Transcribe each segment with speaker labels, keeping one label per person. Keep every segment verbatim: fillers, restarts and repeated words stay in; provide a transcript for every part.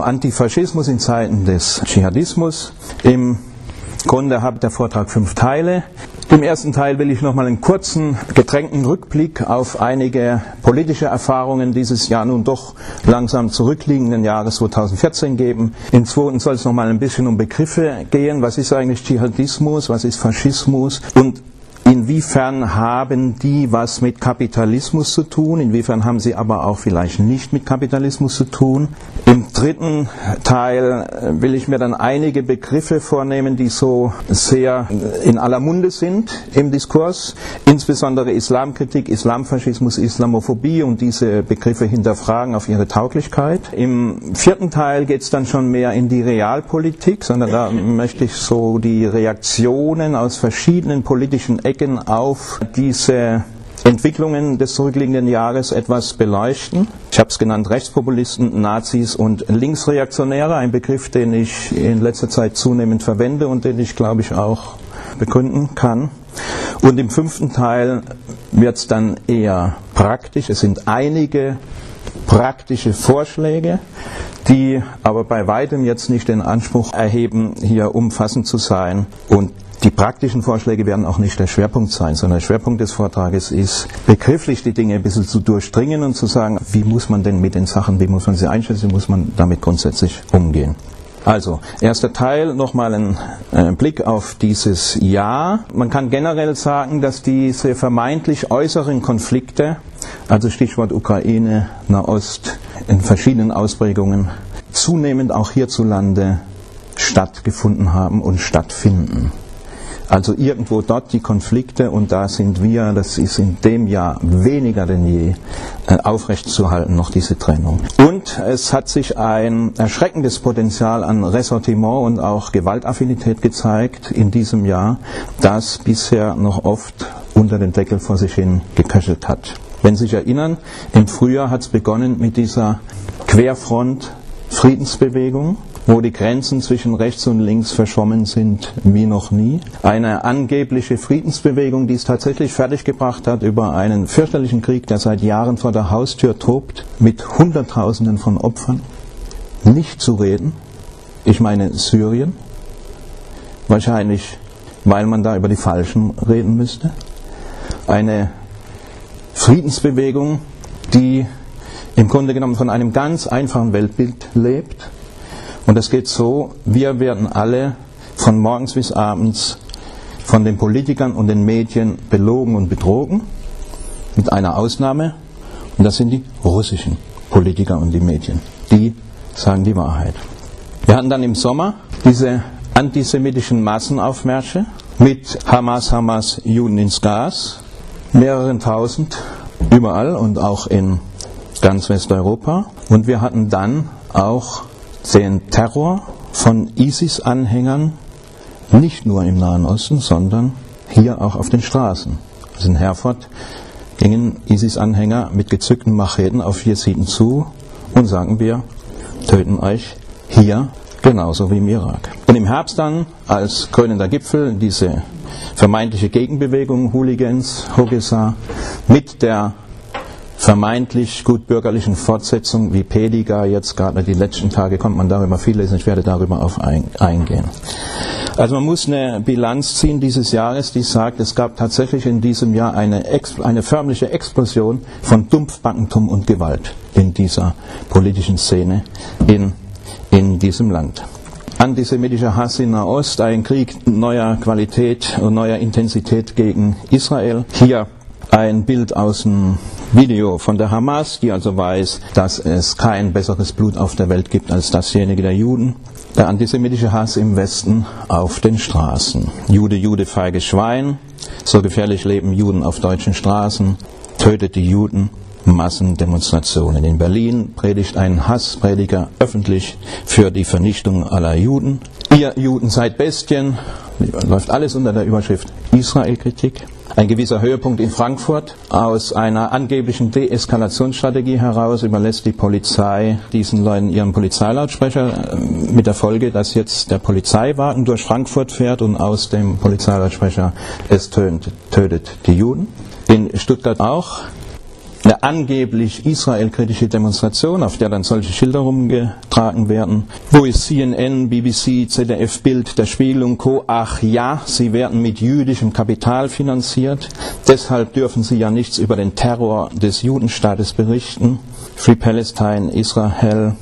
Speaker 1: Antifaschismus in Zeiten des Dschihadismus. Im Grunde hat der Vortrag fünf Teile. Im ersten Teil will ich nochmal einen kurzen, gedrängten Rückblick auf einige politische Erfahrungen dieses Jahr nun doch langsam zurückliegenden Jahres zweitausendvierzehn geben. Im zweiten soll es nochmal ein bisschen um Begriffe gehen. Was ist eigentlich Dschihadismus? Was ist Faschismus? Und inwiefern haben die was mit Kapitalismus zu tun? Inwiefern haben sie aber auch vielleicht nicht mit Kapitalismus zu tun? Im dritten Teil will ich mir dann einige Begriffe vornehmen, die so sehr in aller Munde sind im Diskurs, insbesondere Islamkritik, Islamfaschismus, Islamophobie und diese Begriffe hinterfragen auf ihre Tauglichkeit. Im vierten Teil geht es dann schon mehr in die Realpolitik, sondern da möchte ich so die Reaktionen aus verschiedenen politischen Ecken auf diese Entwicklungen des zurückliegenden Jahres etwas beleuchten. Ich habe es genannt, Rechtspopulisten, Nazis und Linksreaktionäre, ein Begriff, den ich in letzter Zeit zunehmend verwende und den ich, glaube ich, auch begründen kann. Und im fünften Teil wird es dann eher praktisch. Es sind einige praktische Vorschläge, die aber bei weitem jetzt nicht den Anspruch erheben, hier umfassend zu sein. Und die praktischen Vorschläge werden auch nicht der Schwerpunkt sein, sondern der Schwerpunkt des Vortrages ist, begrifflich die Dinge ein bisschen zu durchdringen und zu sagen, wie muss man denn mit den Sachen, wie muss man sie einschätzen, wie muss man damit grundsätzlich umgehen. Also, erster Teil, nochmal ein äh, Blick auf dieses Jahr. Man kann generell sagen, dass diese vermeintlich äußeren Konflikte, also Stichwort Ukraine, Nahost, in verschiedenen Ausprägungen, zunehmend auch hierzulande stattgefunden haben und stattfinden. Also irgendwo dort die Konflikte, und da sind wir, das ist in dem Jahr weniger denn je, äh, aufrechtzuerhalten, noch diese Trennung. Und es hat sich ein erschreckendes Potenzial an Ressentiment und auch Gewaltaffinität gezeigt in diesem Jahr, das bisher noch oft unter den Deckel vor sich hin geköchelt hat. Wenn Sie sich erinnern, im Frühjahr hat es begonnen mit dieser Querfront Friedensbewegung, wo die Grenzen zwischen rechts und links verschwommen sind wie noch nie. Eine angebliche Friedensbewegung, die es tatsächlich fertiggebracht hat, über einen fürchterlichen Krieg, der seit Jahren vor der Haustür tobt, mit Hunderttausenden von Opfern, nicht zu reden. Ich meine Syrien, wahrscheinlich, weil man da über die Falschen reden müsste. Eine Friedensbewegung, die im Grunde genommen von einem ganz einfachen Weltbild lebt. Und es geht so, wir werden alle von morgens bis abends von den Politikern und den Medien belogen und betrogen, mit einer Ausnahme, und das sind die russischen Politiker und die Medien. Die sagen die Wahrheit. Wir hatten dann im Sommer diese antisemitischen Massenaufmärsche mit Hamas, Hamas, Juden ins Gas, mehreren tausend überall und auch in ganz Westeuropa. Und wir hatten dann auch den Terror von ISIS-Anhängern, nicht nur im Nahen Osten, sondern hier auch auf den Straßen. Also in Herford gingen ISIS-Anhänger mit gezückten Macheten auf Jesiden zu und sagen, wir töten euch hier genauso wie im Irak. Und im Herbst dann, als krönender Gipfel, diese vermeintliche Gegenbewegung, Hooligans, Hogesa, mit der vermeintlich gut bürgerlichen Fortsetzung wie Pediga, jetzt gerade die letzten Tage konnte man darüber viel lesen, ich werde darüber auf ein, eingehen. Also man muss eine Bilanz ziehen dieses Jahres, die sagt, es gab tatsächlich in diesem Jahr eine, eine förmliche Explosion von Dumpfbackentum und Gewalt in dieser politischen Szene in, in diesem Land. Antisemitischer Hass in Nahost, ein Krieg neuer Qualität und neuer Intensität gegen Israel. Hier ein Bild aus dem Video von der Hamas, die also weiß, dass es kein besseres Blut auf der Welt gibt als dasjenige der Juden. Der antisemitische Hass im Westen auf den Straßen. Jude, Jude, feiges Schwein. So gefährlich leben Juden auf deutschen Straßen. Tötet die Juden. Massendemonstrationen. In Berlin predigt ein Hassprediger öffentlich für die Vernichtung aller Juden. Ihr Juden seid Bestien. Läuft alles unter der Überschrift Israel-Kritik. Ein gewisser Höhepunkt in Frankfurt. Aus einer angeblichen Deeskalationsstrategie heraus überlässt die Polizei diesen Leuten ihren Polizeilautsprecher, mit der Folge, dass jetzt der Polizeiwagen durch Frankfurt fährt und aus dem Polizeilautsprecher es tönt, tötet die Juden. In Stuttgart auch eine angeblich israelkritische Demonstration, auf der dann solche Schilder rumgetragen werden. Wo ist C N N, B B C, Z D F, Bild, Der Spiegel und Co.? Ach ja, sie werden mit jüdischem Kapital finanziert. Deshalb dürfen sie ja nichts über den Terror des Judenstaates berichten. Free Palestine, Israel.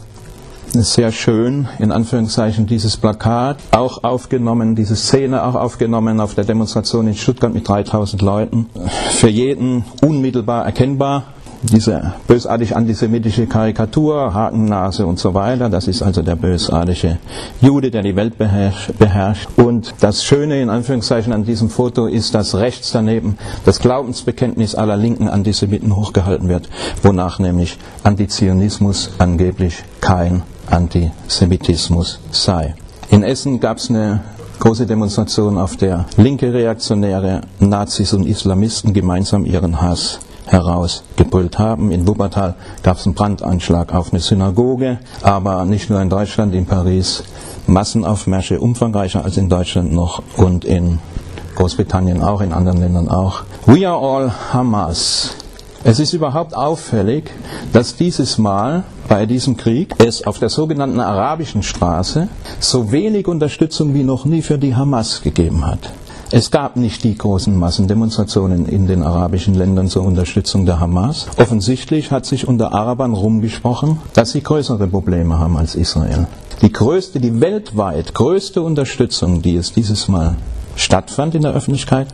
Speaker 1: Sehr schön, in Anführungszeichen, dieses Plakat, auch aufgenommen, diese Szene auch aufgenommen auf der Demonstration in Stuttgart mit dreitausend Leuten. Für jeden unmittelbar erkennbar, diese bösartig antisemitische Karikatur, Hakennase und so weiter, das ist also der bösartige Jude, der die Welt beherrscht, beherrscht. Und das Schöne in Anführungszeichen an diesem Foto ist, dass rechts daneben das Glaubensbekenntnis aller linken Antisemiten hochgehalten wird, wonach nämlich Antizionismus angeblich kein Antisemitismus sei. In Essen gab es eine große Demonstration, auf der linke Reaktionäre, Nazis und Islamisten gemeinsam ihren Hass herausgebrüllt haben. In Wuppertal gab es einen Brandanschlag auf eine Synagoge, aber nicht nur in Deutschland, in Paris Massenaufmärsche, umfangreicher als in Deutschland noch und in Großbritannien auch, in anderen Ländern auch. We are all Hamas. Es ist überhaupt auffällig, dass dieses Mal bei diesem Krieg es auf der sogenannten arabischen Straße so wenig Unterstützung wie noch nie für die Hamas gegeben hat. Es gab nicht die großen Massendemonstrationen in den arabischen Ländern zur Unterstützung der Hamas. Offensichtlich hat sich unter Arabern rumgesprochen, dass sie größere Probleme haben als Israel. Die größte, die weltweit größte Unterstützung, die es dieses Mal stattfand in der Öffentlichkeit,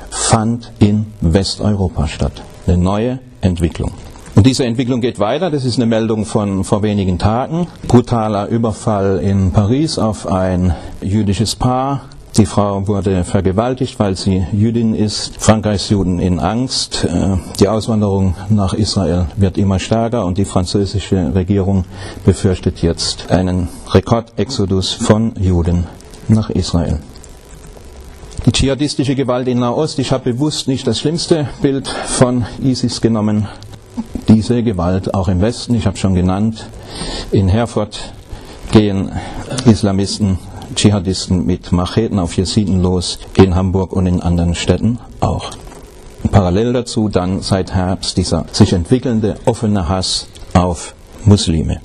Speaker 1: fand in Westeuropa statt. Eine neue Entwicklung. Und diese Entwicklung geht weiter, das ist eine Meldung von vor wenigen Tagen. Brutaler Überfall in Paris auf ein jüdisches Paar. Die Frau wurde vergewaltigt, weil sie Jüdin ist. Frankreichs Juden in Angst. Die Auswanderung nach Israel wird immer stärker und die französische Regierung befürchtet jetzt einen Rekordexodus von Juden nach Israel. Die dschihadistische Gewalt in Nahost, ich habe bewusst nicht das schlimmste Bild von ISIS genommen. Diese Gewalt auch im Westen, ich habe schon genannt, in Herford gehen Islamisten, Dschihadisten mit Macheten auf Jesiden los, in Hamburg und in anderen Städten auch. Parallel dazu dann seit Herbst dieser sich entwickelnde offene Hass auf Muslime.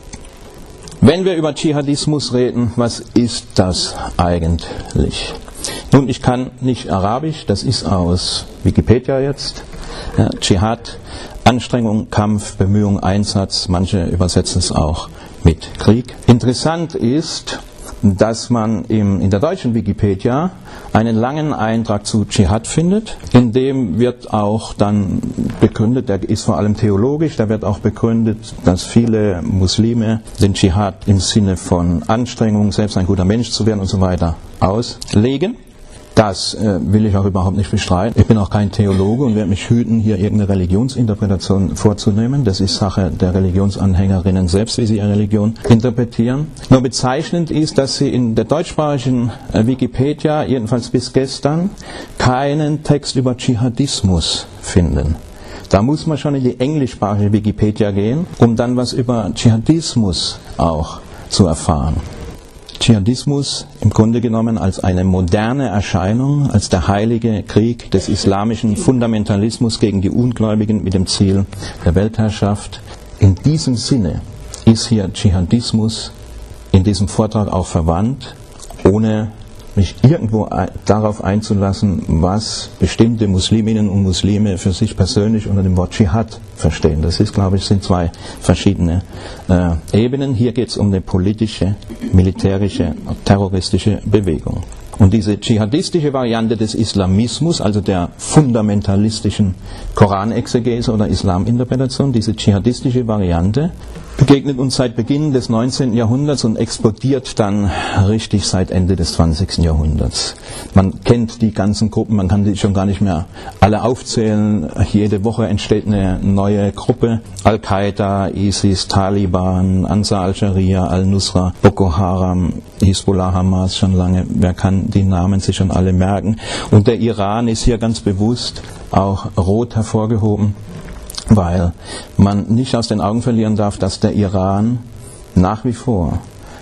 Speaker 1: Wenn wir über Dschihadismus reden, was ist das eigentlich? Nun, ich kann nicht Arabisch, das ist aus Wikipedia jetzt. Ja, Dschihad, Anstrengung, Kampf, Bemühung, Einsatz, manche übersetzen es auch mit Krieg. Interessant ist, dass man im, in der deutschen Wikipedia einen langen Eintrag zu Dschihad findet, in dem wird auch dann begründet, der ist vor allem theologisch, da wird auch begründet, dass viele Muslime den Dschihad im Sinne von Anstrengung, selbst ein guter Mensch zu werden und so weiter auslegen. Das äh, will ich auch überhaupt nicht bestreiten. Ich bin auch kein Theologe und werde mich hüten, hier irgendeine Religionsinterpretation vorzunehmen. Das ist Sache der Religionsanhängerinnen selbst, wie sie ihre Religion interpretieren. Nur bezeichnend ist, dass Sie in der deutschsprachigen äh, Wikipedia, jedenfalls bis gestern, keinen Text über Dschihadismus finden. Da muss man schon in die englischsprachige Wikipedia gehen, um dann was über Dschihadismus auch zu erfahren. Dschihadismus im Grunde genommen als eine moderne Erscheinung, als der heilige Krieg des islamischen Fundamentalismus gegen die Ungläubigen mit dem Ziel der Weltherrschaft. In diesem Sinne ist hier Dschihadismus in diesem Vortrag auch verwandt, ohne mich irgendwo darauf einzulassen, was bestimmte Musliminnen und Muslime für sich persönlich unter dem Wort Dschihad verstehen. Das ist, glaube ich, sind zwei verschiedene äh, Ebenen. Hier geht es um eine politische, militärische, terroristische Bewegung. Und diese dschihadistische Variante des Islamismus, also der fundamentalistischen Koranexegese oder Islaminterpretation, diese dschihadistische Variante begegnet uns seit Beginn des neunzehnten Jahrhunderts und explodiert dann richtig seit Ende des zwanzigsten Jahrhunderts. Man kennt die ganzen Gruppen, man kann die schon gar nicht mehr alle aufzählen. Jede Woche entsteht eine neue Gruppe. Al-Qaida, ISIS, Taliban, Ansar al-Sharia, Al-Nusra, Boko Haram, Hisbollah, Hamas schon lange. Wer kann die Namen sich schon alle merken? Und der Iran ist hier ganz bewusst auch rot hervorgehoben, weil man nicht aus den Augen verlieren darf, dass der Iran nach wie vor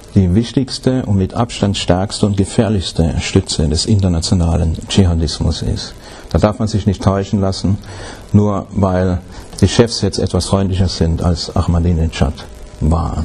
Speaker 1: die wichtigste und mit Abstand stärkste und gefährlichste Stütze des internationalen Dschihadismus ist. Da darf man sich nicht täuschen lassen, nur weil die Chefs jetzt etwas freundlicher sind als Ahmadinejad waren.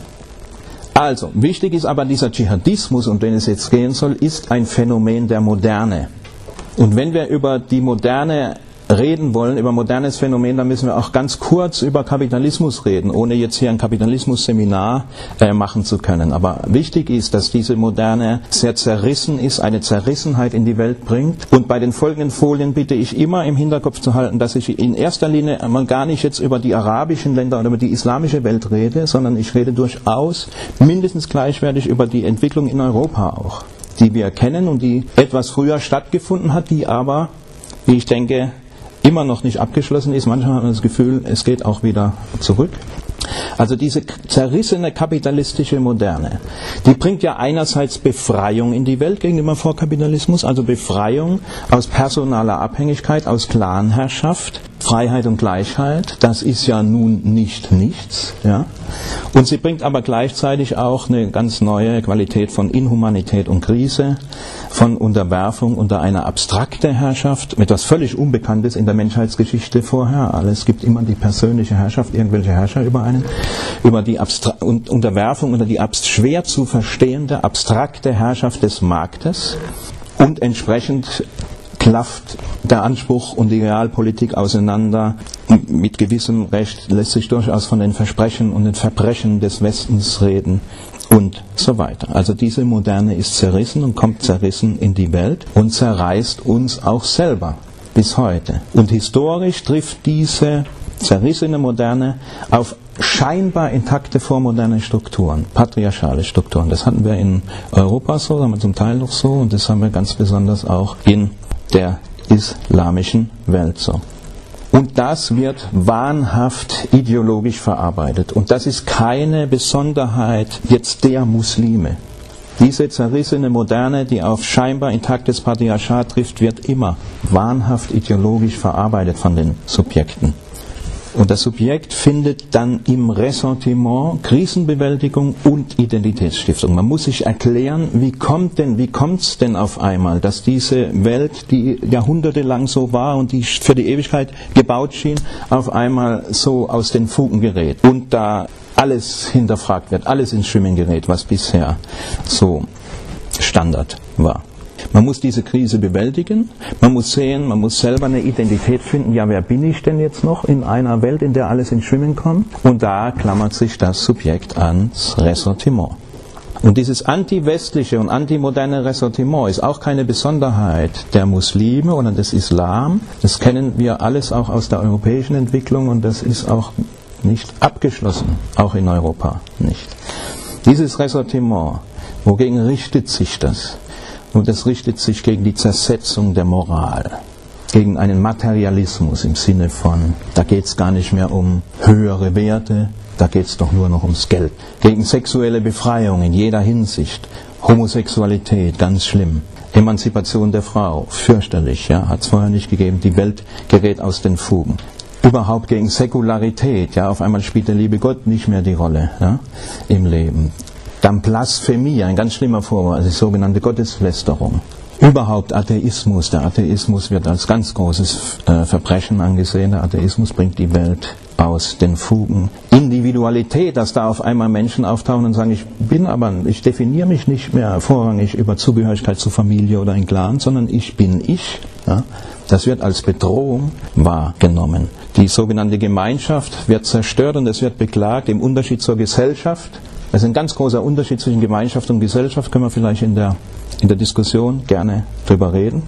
Speaker 1: Also, wichtig ist aber dieser Dschihadismus, um den es jetzt gehen soll, ist ein Phänomen der Moderne. Und wenn wir über die Moderne reden wollen, über modernes Phänomen, dann müssen wir auch ganz kurz über Kapitalismus reden, ohne jetzt hier ein Kapitalismus-Seminar äh, machen zu können. Aber wichtig ist, dass diese Moderne sehr zerrissen ist, eine Zerrissenheit in die Welt bringt. Und bei den folgenden Folien bitte ich immer im Hinterkopf zu halten, dass ich in erster Linie einmal gar nicht jetzt über die arabischen Länder oder über die islamische Welt rede, sondern ich rede durchaus mindestens gleichwertig über die Entwicklung in Europa auch, die wir kennen und die etwas früher stattgefunden hat, die aber, wie ich denke, immer noch nicht abgeschlossen ist. Manchmal hat man das Gefühl, es geht auch wieder zurück. Also diese zerrissene kapitalistische Moderne, die bringt ja einerseits Befreiung in die Welt gegenüber Vorkapitalismus, also Befreiung aus personaler Abhängigkeit, aus Clanherrschaft, Freiheit und Gleichheit. Das ist ja nun nicht nichts. Ja? Und sie bringt aber gleichzeitig auch eine ganz neue Qualität von Inhumanität und Krise, von Unterwerfung unter einer abstrakten Herrschaft, etwas völlig Unbekanntes in der Menschheitsgeschichte vorher. Es gibt immer die persönliche Herrschaft, irgendwelche Herrscher über einen, über die Abstra- und Unterwerfung unter die abst- schwer zu verstehende, abstrakte Herrschaft des Marktes und entsprechend klafft der Anspruch und die Realpolitik auseinander. Mit gewissem Recht lässt sich durchaus von den Versprechen und den Verbrechen des Westens reden und so weiter. Also diese Moderne ist zerrissen und kommt zerrissen in die Welt und zerreißt uns auch selber bis heute. Und historisch trifft diese zerrissene Moderne auf scheinbar intakte vormoderne Strukturen, patriarchale Strukturen. Das hatten wir in Europa so, das haben wir zum Teil noch so und das haben wir ganz besonders auch in der islamischen Welt so. Und das wird wahnhaft ideologisch verarbeitet. Und das ist keine Besonderheit jetzt der Muslime. Diese zerrissene Moderne, die auf scheinbar intaktes Patriarchat trifft, wird immer wahnhaft ideologisch verarbeitet von den Subjekten. Und das Subjekt findet dann im Ressentiment Krisenbewältigung und Identitätsstiftung. Man muss sich erklären, wie kommt denn, wie kommt's denn auf einmal, dass diese Welt, die jahrhundertelang so war und die für die Ewigkeit gebaut schien, auf einmal so aus den Fugen gerät und da alles hinterfragt wird, alles ins Schwimmen gerät, was bisher so Standard war. Man muss diese Krise bewältigen, man muss sehen, man muss selber eine Identität finden, ja, wer bin ich denn jetzt noch in einer Welt, in der alles ins Schwimmen kommt? Und da klammert sich das Subjekt ans Ressentiment. Und dieses anti-westliche und anti-moderne Ressentiment ist auch keine Besonderheit der Muslime oder des Islam. Das kennen wir alles auch aus der europäischen Entwicklung und das ist auch nicht abgeschlossen, auch in Europa nicht. Dieses Ressentiment, wogegen richtet sich das? Und das richtet sich gegen die Zersetzung der Moral, gegen einen Materialismus im Sinne von, da geht es gar nicht mehr um höhere Werte, da geht es doch nur noch ums Geld. Gegen sexuelle Befreiung in jeder Hinsicht, Homosexualität, ganz schlimm. Emanzipation der Frau, fürchterlich, ja, hat es vorher nicht gegeben, die Welt gerät aus den Fugen. Überhaupt gegen Säkularität, ja, auf einmal spielt der liebe Gott nicht mehr die Rolle, ja, im Leben. Dann Blasphemie, ein ganz schlimmer Vorwurf, also die sogenannte Gotteslästerung. Überhaupt Atheismus. Der Atheismus wird als ganz großes äh, Verbrechen angesehen. Der Atheismus bringt die Welt aus den Fugen. Individualität, dass da auf einmal Menschen auftauchen und sagen, ich bin aber, ich definiere mich nicht mehr vorrangig über Zugehörigkeit zur Familie oder ein Clan, sondern ich bin ich. Ja? Das wird als Bedrohung wahrgenommen. Die sogenannte Gemeinschaft wird zerstört und es wird beklagt im Unterschied zur Gesellschaft. Das ist ein ganz großer Unterschied zwischen Gemeinschaft und Gesellschaft, können wir vielleicht in der, in der Diskussion gerne drüber reden.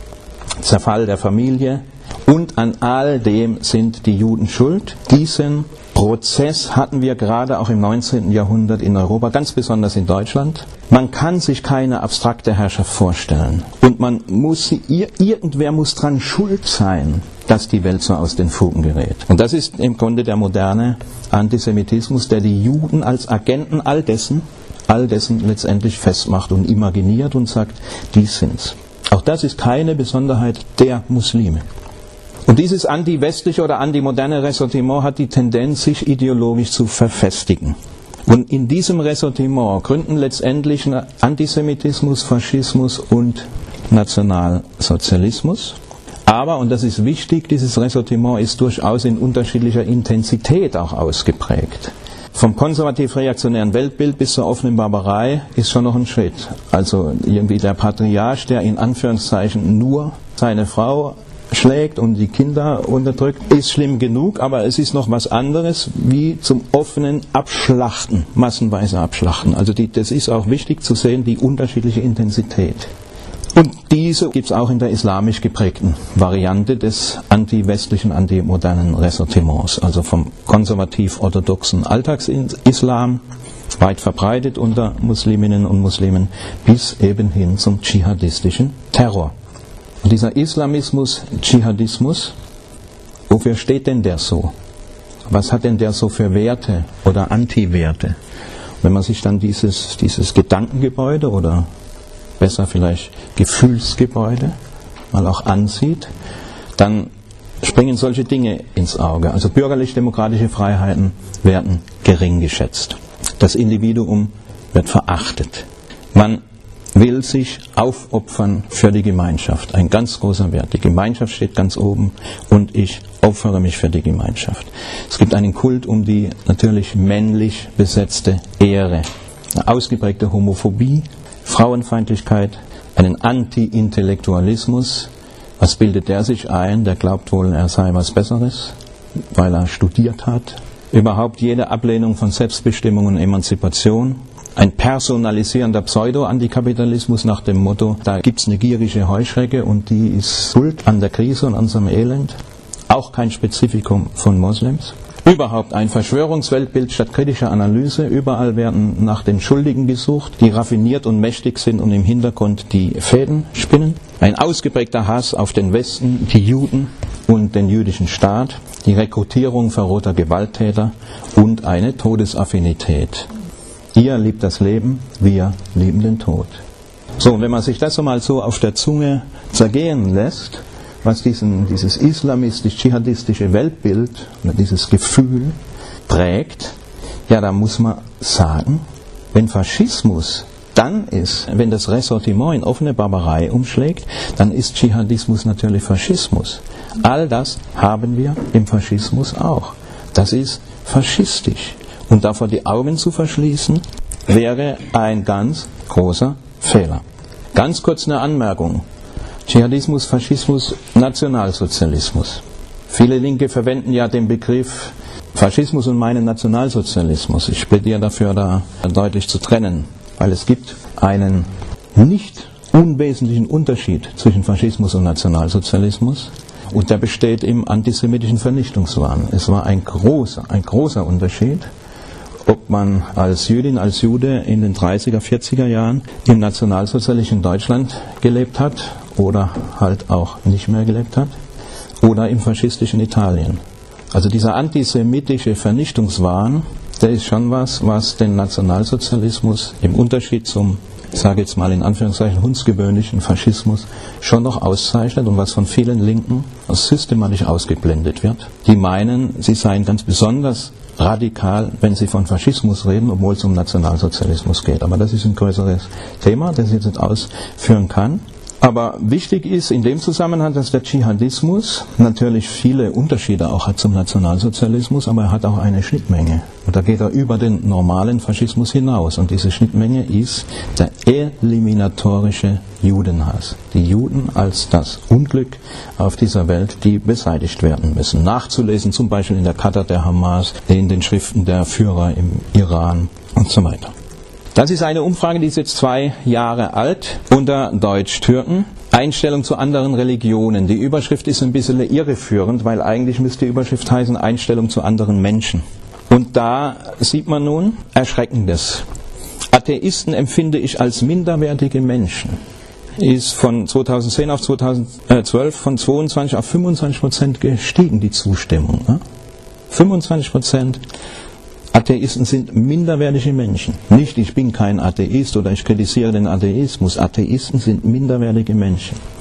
Speaker 1: Zerfall der Familie und an all dem sind die Juden schuld. Diesen Prozess hatten wir gerade auch im neunzehnten Jahrhundert in Europa, ganz besonders in Deutschland. Man kann sich keine abstrakte Herrschaft vorstellen und man muss, irgendwer muss dran schuld sein, dass die Welt so aus den Fugen gerät. Und das ist im Grunde der moderne Antisemitismus, der die Juden als Agenten all dessen, all dessen letztendlich festmacht und imaginiert und sagt, die sind's. Auch das ist keine Besonderheit der Muslime. Und dieses anti-westliche oder anti-moderne Ressentiment hat die Tendenz, sich ideologisch zu verfestigen. Und in diesem Ressentiment gründen letztendlich Antisemitismus, Faschismus und Nationalsozialismus. Aber, und das ist wichtig, dieses Ressentiment ist durchaus in unterschiedlicher Intensität auch ausgeprägt. Vom konservativ-reaktionären Weltbild bis zur offenen Barbarei ist schon noch ein Schritt. Also irgendwie der Patriarch, der in Anführungszeichen nur seine Frau schlägt und die Kinder unterdrückt, ist schlimm genug, aber es ist noch was anderes wie zum offenen Abschlachten, massenweise Abschlachten. Also die, das ist auch wichtig zu sehen, die unterschiedliche Intensität. Und diese gibt es auch in der islamisch geprägten Variante des anti-westlichen, anti-modernen Ressentiments, also vom konservativ-orthodoxen Alltagsislam, weit verbreitet unter Musliminnen und Muslimen, bis eben hin zum dschihadistischen Terror. Und dieser Islamismus, Dschihadismus, wofür steht denn der so? Was hat denn der so für Werte oder Anti-Werte? Wenn man sich dann dieses, dieses Gedankengebäude oder besser vielleicht Gefühlsgebäude mal auch ansieht, dann springen solche Dinge ins Auge. Also bürgerlich-demokratische Freiheiten werden gering geschätzt. Das Individuum wird verachtet. Man will sich aufopfern für die Gemeinschaft. Ein ganz großer Wert. Die Gemeinschaft steht ganz oben und ich opfere mich für die Gemeinschaft. Es gibt einen Kult um die natürlich männlich besetzte Ehre. Eine ausgeprägte Homophobie, Frauenfeindlichkeit, einen Anti-Intellektualismus. Was bildet der sich ein? Der glaubt wohl, er sei was Besseres, weil er studiert hat. Überhaupt jede Ablehnung von Selbstbestimmung und Emanzipation. Ein personalisierender Pseudo-Antikapitalismus nach dem Motto, da gibt es eine gierige Heuschrecke und die ist schuld an der Krise und an unserem Elend. Auch kein Spezifikum von Moslems. Überhaupt ein Verschwörungsweltbild statt kritischer Analyse. Überall werden nach den Schuldigen gesucht, die raffiniert und mächtig sind und im Hintergrund die Fäden spinnen. Ein ausgeprägter Hass auf den Westen, die Juden und den jüdischen Staat. Die Rekrutierung verrohter Gewalttäter und eine Todesaffinität. Ihr liebt das Leben, wir lieben den Tod. So, und wenn man sich das so mal so auf der Zunge zergehen lässt, was diesen, dieses islamistisch-dschihadistische Weltbild oder dieses Gefühl prägt, ja, da muss man sagen, wenn Faschismus dann ist, wenn das Ressentiment in offene Barbarei umschlägt, dann ist Dschihadismus natürlich Faschismus. All das haben wir im Faschismus auch. Das ist faschistisch. Und davor die Augen zu verschließen, wäre ein ganz großer Fehler. Ganz kurz eine Anmerkung. Dschihadismus, Faschismus, Nationalsozialismus. Viele Linke verwenden ja den Begriff Faschismus und meinen Nationalsozialismus. Ich plädiere dafür, da deutlich zu trennen, weil es gibt einen nicht unwesentlichen Unterschied zwischen Faschismus und Nationalsozialismus. Und der besteht im antisemitischen Vernichtungswahn. Es war ein großer, ein großer Unterschied, ob man als Jüdin, als Jude in den dreißiger, vierziger Jahren im nationalsozialistischen Deutschland gelebt hat oder halt auch nicht mehr gelebt hat oder im faschistischen Italien. Also dieser antisemitische Vernichtungswahn, der ist schon was, was den Nationalsozialismus im Unterschied zum, ich sage jetzt mal in Anführungszeichen, hundsgewöhnlichen Faschismus schon noch auszeichnet und was von vielen Linken systematisch ausgeblendet wird. Die meinen, sie seien ganz besonders radikal, wenn sie von Faschismus reden, obwohl es um Nationalsozialismus geht. Aber das ist ein größeres Thema, das ich jetzt nicht ausführen kann. Aber wichtig ist in dem Zusammenhang, dass der Dschihadismus natürlich viele Unterschiede auch hat zum Nationalsozialismus, aber er hat auch eine Schnittmenge. Und da geht er über den normalen Faschismus hinaus. Und diese Schnittmenge ist der eliminatorische Judenhass. Die Juden als das Unglück auf dieser Welt, die beseitigt werden müssen. Nachzulesen zum Beispiel in der Charta der Hamas, in den Schriften der Führer im Iran und so weiter. Das ist eine Umfrage, die ist jetzt zwei Jahre alt, unter Deutsch-Türken. Einstellung zu anderen Religionen. Die Überschrift ist ein bisschen irreführend, weil eigentlich müsste die Überschrift heißen Einstellung zu anderen Menschen. Und da sieht man nun Erschreckendes. Atheisten empfinde ich als minderwertige Menschen. Ist von zweitausendzehn auf zweitausendzwölf von zweiundzwanzig auf fünfundzwanzig Prozent gestiegen, die Zustimmung. fünfundzwanzig Prozent Atheisten sind minderwertige Menschen. Nicht, ich bin kein Atheist oder ich kritisiere den Atheismus. Atheisten sind minderwertige Menschen.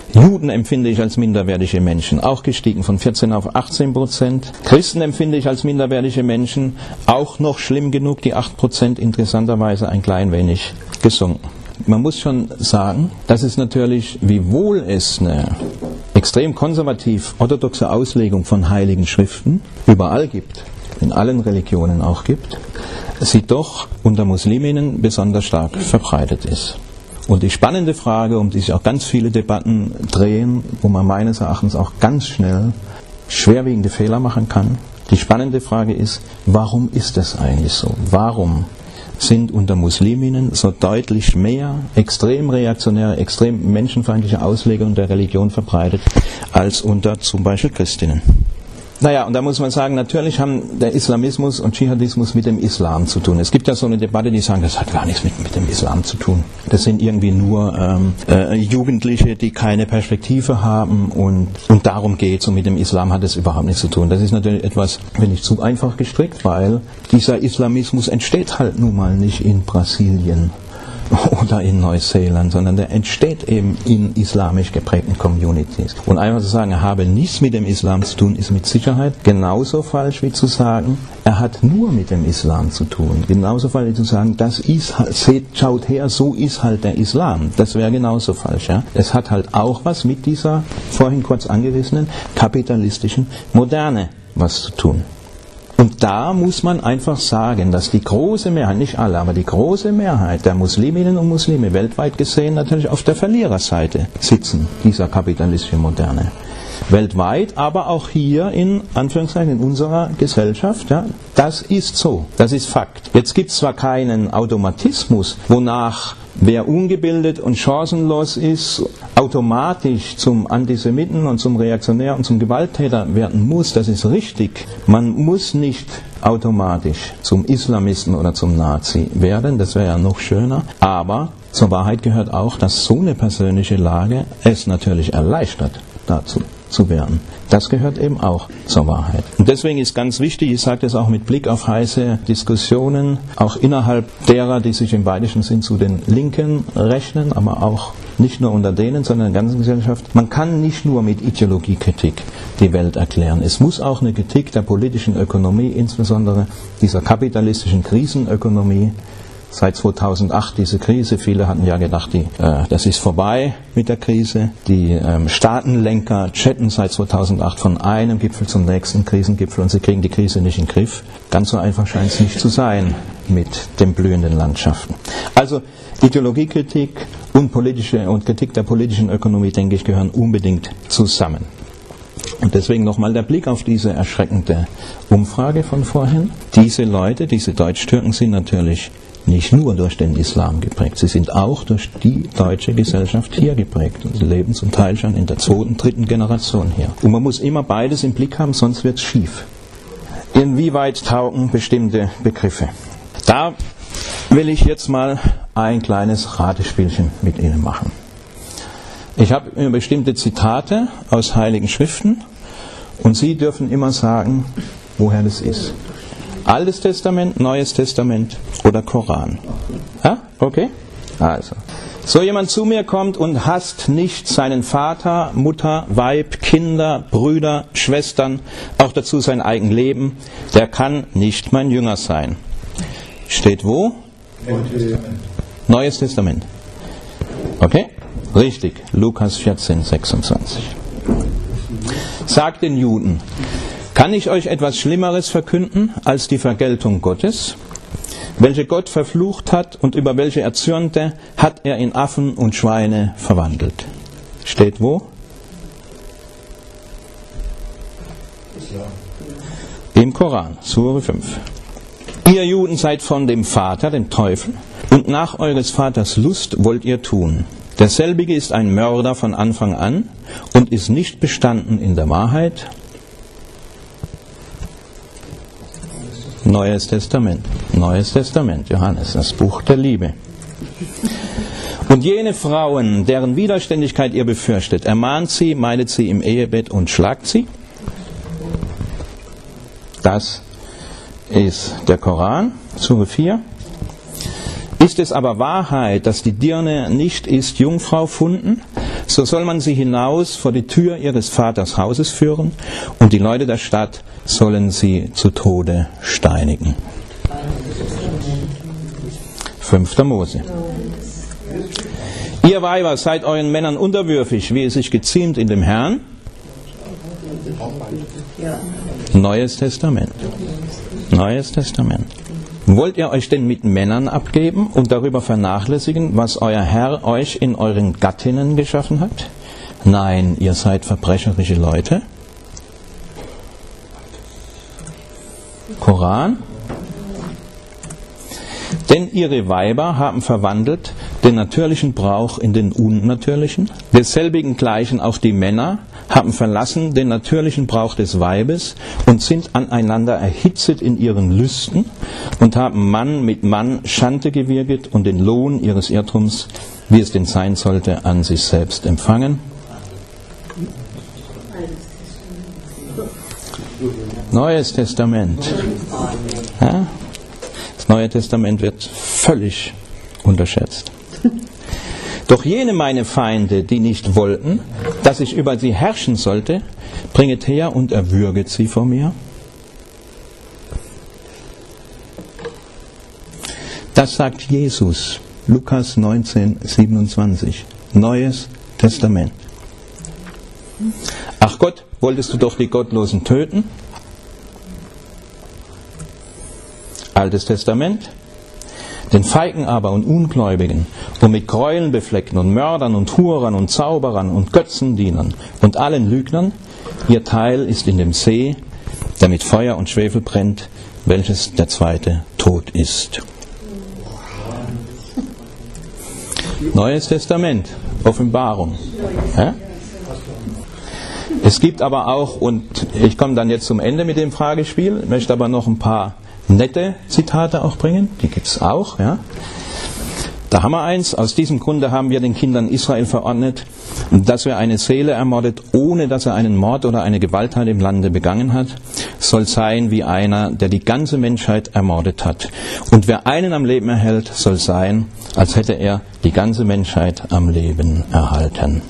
Speaker 1: Juden empfinde ich als minderwertige Menschen, auch gestiegen von vierzehn auf achtzehn Prozent. Christen empfinde ich als minderwertige Menschen, auch noch schlimm genug, die acht Prozent interessanterweise ein klein wenig gesunken. Man muss schon sagen, dass es natürlich, wiewohl es eine extrem konservativ orthodoxe Auslegung von heiligen Schriften überall gibt, in allen Religionen auch gibt, sie doch unter Musliminnen besonders stark verbreitet ist. Und die spannende Frage, um die sich auch ganz viele Debatten drehen, wo man meines Erachtens auch ganz schnell schwerwiegende Fehler machen kann, die spannende Frage ist, warum ist das eigentlich so? Warum sind unter Musliminnen so deutlich mehr extrem reaktionäre, extrem menschenfeindliche Auslegungen der Religion verbreitet, als unter zum Beispiel Christinnen? Naja, und da muss man sagen, natürlich haben der Islamismus und Dschihadismus mit dem Islam zu tun. Es gibt ja so eine Debatte, die sagen, das hat gar nichts mit, mit dem Islam zu tun. Das sind irgendwie nur ähm, äh, Jugendliche, die keine Perspektive haben und, und darum geht's. Und mit dem Islam hat es überhaupt nichts zu tun. Das ist natürlich etwas, wenn nicht zu einfach gestrickt, weil dieser Islamismus entsteht halt nun mal nicht in Brasilien oder in Neuseeland, sondern der entsteht eben in islamisch geprägten Communities. Und einfach zu sagen, er habe nichts mit dem Islam zu tun, ist mit Sicherheit genauso falsch wie zu sagen, er hat nur mit dem Islam zu tun. Genauso falsch wie zu sagen, das ist halt, seht, schaut her, so ist halt der Islam. Das wäre genauso falsch. Ja? Es hat halt auch was mit dieser vorhin kurz angerissenen kapitalistischen Moderne was zu tun. Und da muss man einfach sagen, dass die große Mehrheit, nicht alle, aber die große Mehrheit der Musliminnen und Muslime weltweit gesehen natürlich auf der Verliererseite sitzen, dieser kapitalistischen Moderne. Weltweit, aber auch hier in Anführungszeichen in unserer Gesellschaft, ja, das ist so, das ist Fakt. Jetzt gibt es zwar keinen Automatismus, wonach wer ungebildet und chancenlos ist, automatisch zum Antisemiten und zum Reaktionär und zum Gewalttäter werden muss, das ist richtig. Man muss nicht automatisch zum Islamisten oder zum Nazi werden, das wäre ja noch schöner, aber zur Wahrheit gehört auch, dass so eine persönliche Lage es natürlich erleichtert, dazu zu werden. Das gehört eben auch zur Wahrheit. Und deswegen ist ganz wichtig, ich sage das auch mit Blick auf heiße Diskussionen, auch innerhalb derer, die sich im weitesten Sinn zu den Linken rechnen, aber auch nicht nur unter denen, sondern in der ganzen Gesellschaft. Man kann nicht nur mit Ideologiekritik die Welt erklären. Es muss auch eine Kritik der politischen Ökonomie, insbesondere dieser kapitalistischen Krisenökonomie, seit zweitausendacht diese Krise, viele hatten ja gedacht, die, äh, das ist vorbei mit der Krise. Die ähm, Staatenlenker chatten seit zweitausendacht von einem Gipfel zum nächsten Krisengipfel und sie kriegen die Krise nicht in den Griff. Ganz so einfach scheint es nicht zu sein mit den blühenden Landschaften. Also Ideologiekritik und politische und Kritik der politischen Ökonomie, denke ich, gehören unbedingt zusammen. Und deswegen nochmal der Blick auf diese erschreckende Umfrage von vorhin. Diese Leute, diese Deutsch-Türken sind natürlich nicht nur durch den Islam geprägt, sie sind auch durch die deutsche Gesellschaft hier geprägt. Und sie leben zum Teil schon in der zweiten, dritten Generation hier. Und man muss immer beides im Blick haben, sonst wird es schief. Inwieweit taugen bestimmte Begriffe? Da will ich jetzt mal ein kleines Ratespielchen mit Ihnen machen. Ich habe bestimmte Zitate aus Heiligen Schriften und Sie dürfen immer sagen, woher das ist. Altes Testament, Neues Testament oder Koran. Ja? Okay? Also. So jemand zu mir kommt und hasst nicht seinen Vater, Mutter, Weib, Kinder, Brüder, Schwestern, auch dazu sein eigenes Leben, der kann nicht mein Jünger sein. Steht wo? Neues Testament. Neues Testament. Okay? Richtig. Lukas vierzehn, sechsundzwanzig. Sagt den Juden, kann ich euch etwas Schlimmeres verkünden als die Vergeltung Gottes, welche Gott verflucht hat und über welche er zürnte, hat er in Affen und Schweine verwandelt. Steht wo? Im Koran, Sure fünf. Ihr Juden seid von dem Vater, dem Teufel, und nach eures Vaters Lust wollt ihr tun. Derselbige ist ein Mörder von Anfang an und ist nicht bestanden in der Wahrheit. Neues Testament, Neues Testament, Johannes, das Buch der Liebe. Und jene Frauen, deren Widerständigkeit ihr befürchtet, ermahnt sie, meidet sie im Ehebett und schlagt sie. Das ist der Koran, Sure vier. Ist es aber Wahrheit, dass die Dirne nicht ist Jungfrau funden, so so soll man sie hinaus vor die Tür ihres Vaters Hauses führen, und die Leute der Stadt sollen sie zu Tode steinigen. Fünfter Mose. Ihr Weiber, seid euren Männern unterwürfig, wie es sich geziemt in dem Herrn. Neues Testament. Neues Testament. Wollt ihr euch denn mit Männern abgeben und darüber vernachlässigen, was euer Herr euch in euren Gattinnen geschaffen hat? Nein, ihr seid verbrecherische Leute. Koran. Denn ihre Weiber haben verwandelt den natürlichen Brauch in den unnatürlichen. Desselbigen gleichen auch die Männer haben verlassen den natürlichen Brauch des Weibes und sind aneinander erhitzet in ihren Lüsten und haben Mann mit Mann Schande gewirket und den Lohn ihres Irrtums, wie es denn sein sollte, an sich selbst empfangen. Neues Testament. Ja? Das Neue Testament wird völlig unterschätzt. Doch jene meine Feinde, die nicht wollten, dass ich über sie herrschen sollte, bringet her und erwürget sie vor mir. Das sagt Jesus, Lukas neunzehn, siebenundzwanzig, Neues Testament. Ach Gott, wolltest du doch die Gottlosen töten? Altes Testament. Den Feigen aber und Ungläubigen und mit Gräueln befleckten und Mördern und Hurern und Zauberern und Götzendienern und allen Lügnern, ihr Teil ist in dem See, der mit Feuer und Schwefel brennt, welches der zweite Tod ist. Neues Testament, Offenbarung. Ja? Es gibt aber auch, und ich komme dann jetzt zum Ende mit dem Fragespiel, möchte aber noch ein paar nette Zitate auch bringen, die gibt es auch. Ja. Da haben wir eins, aus diesem Grunde haben wir den Kindern Israel verordnet, dass wer eine Seele ermordet, ohne dass er einen Mord oder eine Gewalttat im Lande begangen hat, soll sein wie einer, der die ganze Menschheit ermordet hat. Und wer einen am Leben erhält, soll sein, als hätte er die ganze Menschheit am Leben erhalten.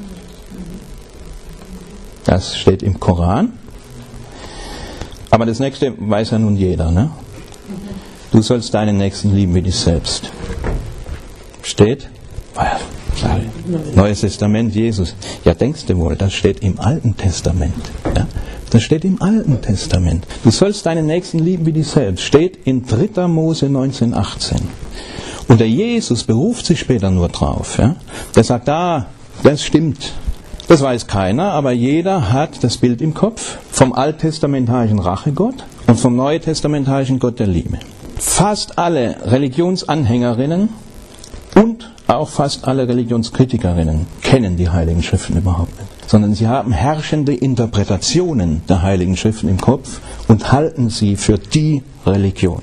Speaker 1: Das steht im Koran. Aber das nächste weiß ja nun jeder, ne? Du sollst deinen Nächsten lieben wie dich selbst. Steht? Neues Testament, Jesus. Ja, denkst du wohl, das steht im Alten Testament. Ja? Das steht im Alten Testament. Du sollst deinen Nächsten lieben wie dich selbst. Steht in dritter Mose neunzehn, achtzehn. Und der Jesus beruft sich später nur drauf. Ja? Der sagt, ah, das stimmt. Das weiß keiner, aber jeder hat das Bild im Kopf vom alttestamentarischen Rachegott und vom neutestamentarischen Gott der Liebe. Fast alle Religionsanhängerinnen und auch fast alle Religionskritikerinnen kennen die Heiligen Schriften überhaupt nicht, sondern sie haben herrschende Interpretationen der Heiligen Schriften im Kopf und halten sie für die Religion.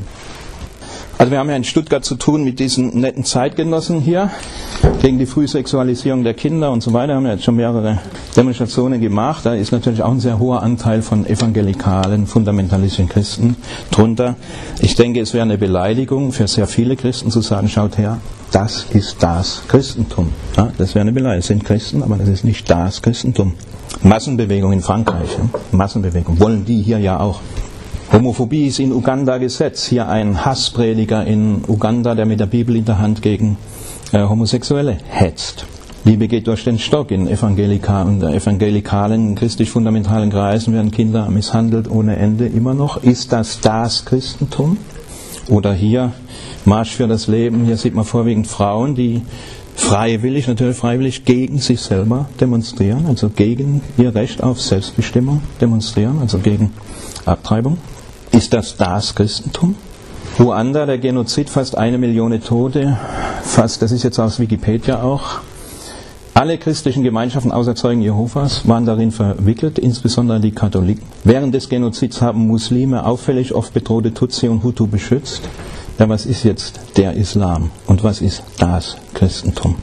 Speaker 1: Also wir haben ja in Stuttgart zu tun mit diesen netten Zeitgenossen hier gegen die Frühsexualisierung der Kinder und so weiter. Wir haben ja jetzt schon mehrere Demonstrationen gemacht. Da ist natürlich auch ein sehr hoher Anteil von evangelikalen, fundamentalistischen Christen drunter. Ich denke, es wäre eine Beleidigung für sehr viele Christen zu sagen, schaut her, das ist das Christentum. Ja, das wäre eine Beleidigung. Es sind Christen, aber das ist nicht das Christentum. Massenbewegung in Frankreich. Ja? Massenbewegung. Wollen die hier ja auch. Homophobie ist in Uganda Gesetz. Hier ein Hassprediger in Uganda, der mit der Bibel in der Hand gegen äh, Homosexuelle hetzt. Liebe geht durch den Stock. In Evangelika und evangelikalen, christlich-fundamentalen Kreisen werden Kinder misshandelt ohne Ende immer noch. Ist das das Christentum? Oder hier Marsch für das Leben. Hier sieht man vorwiegend Frauen, die freiwillig, natürlich freiwillig, gegen sich selber demonstrieren, also gegen ihr Recht auf Selbstbestimmung demonstrieren, also gegen Abtreibung. Ist das das Christentum? Ruanda, der Genozid, fast eine Million Tote, fast, das ist jetzt aus Wikipedia auch. Alle christlichen Gemeinschaften außer Zeugen Jehovas waren darin verwickelt, insbesondere die Katholiken. Während des Genozids haben Muslime auffällig oft bedrohte Tutsi und Hutu beschützt. Ja, was ist jetzt der Islam und was ist das Christentum?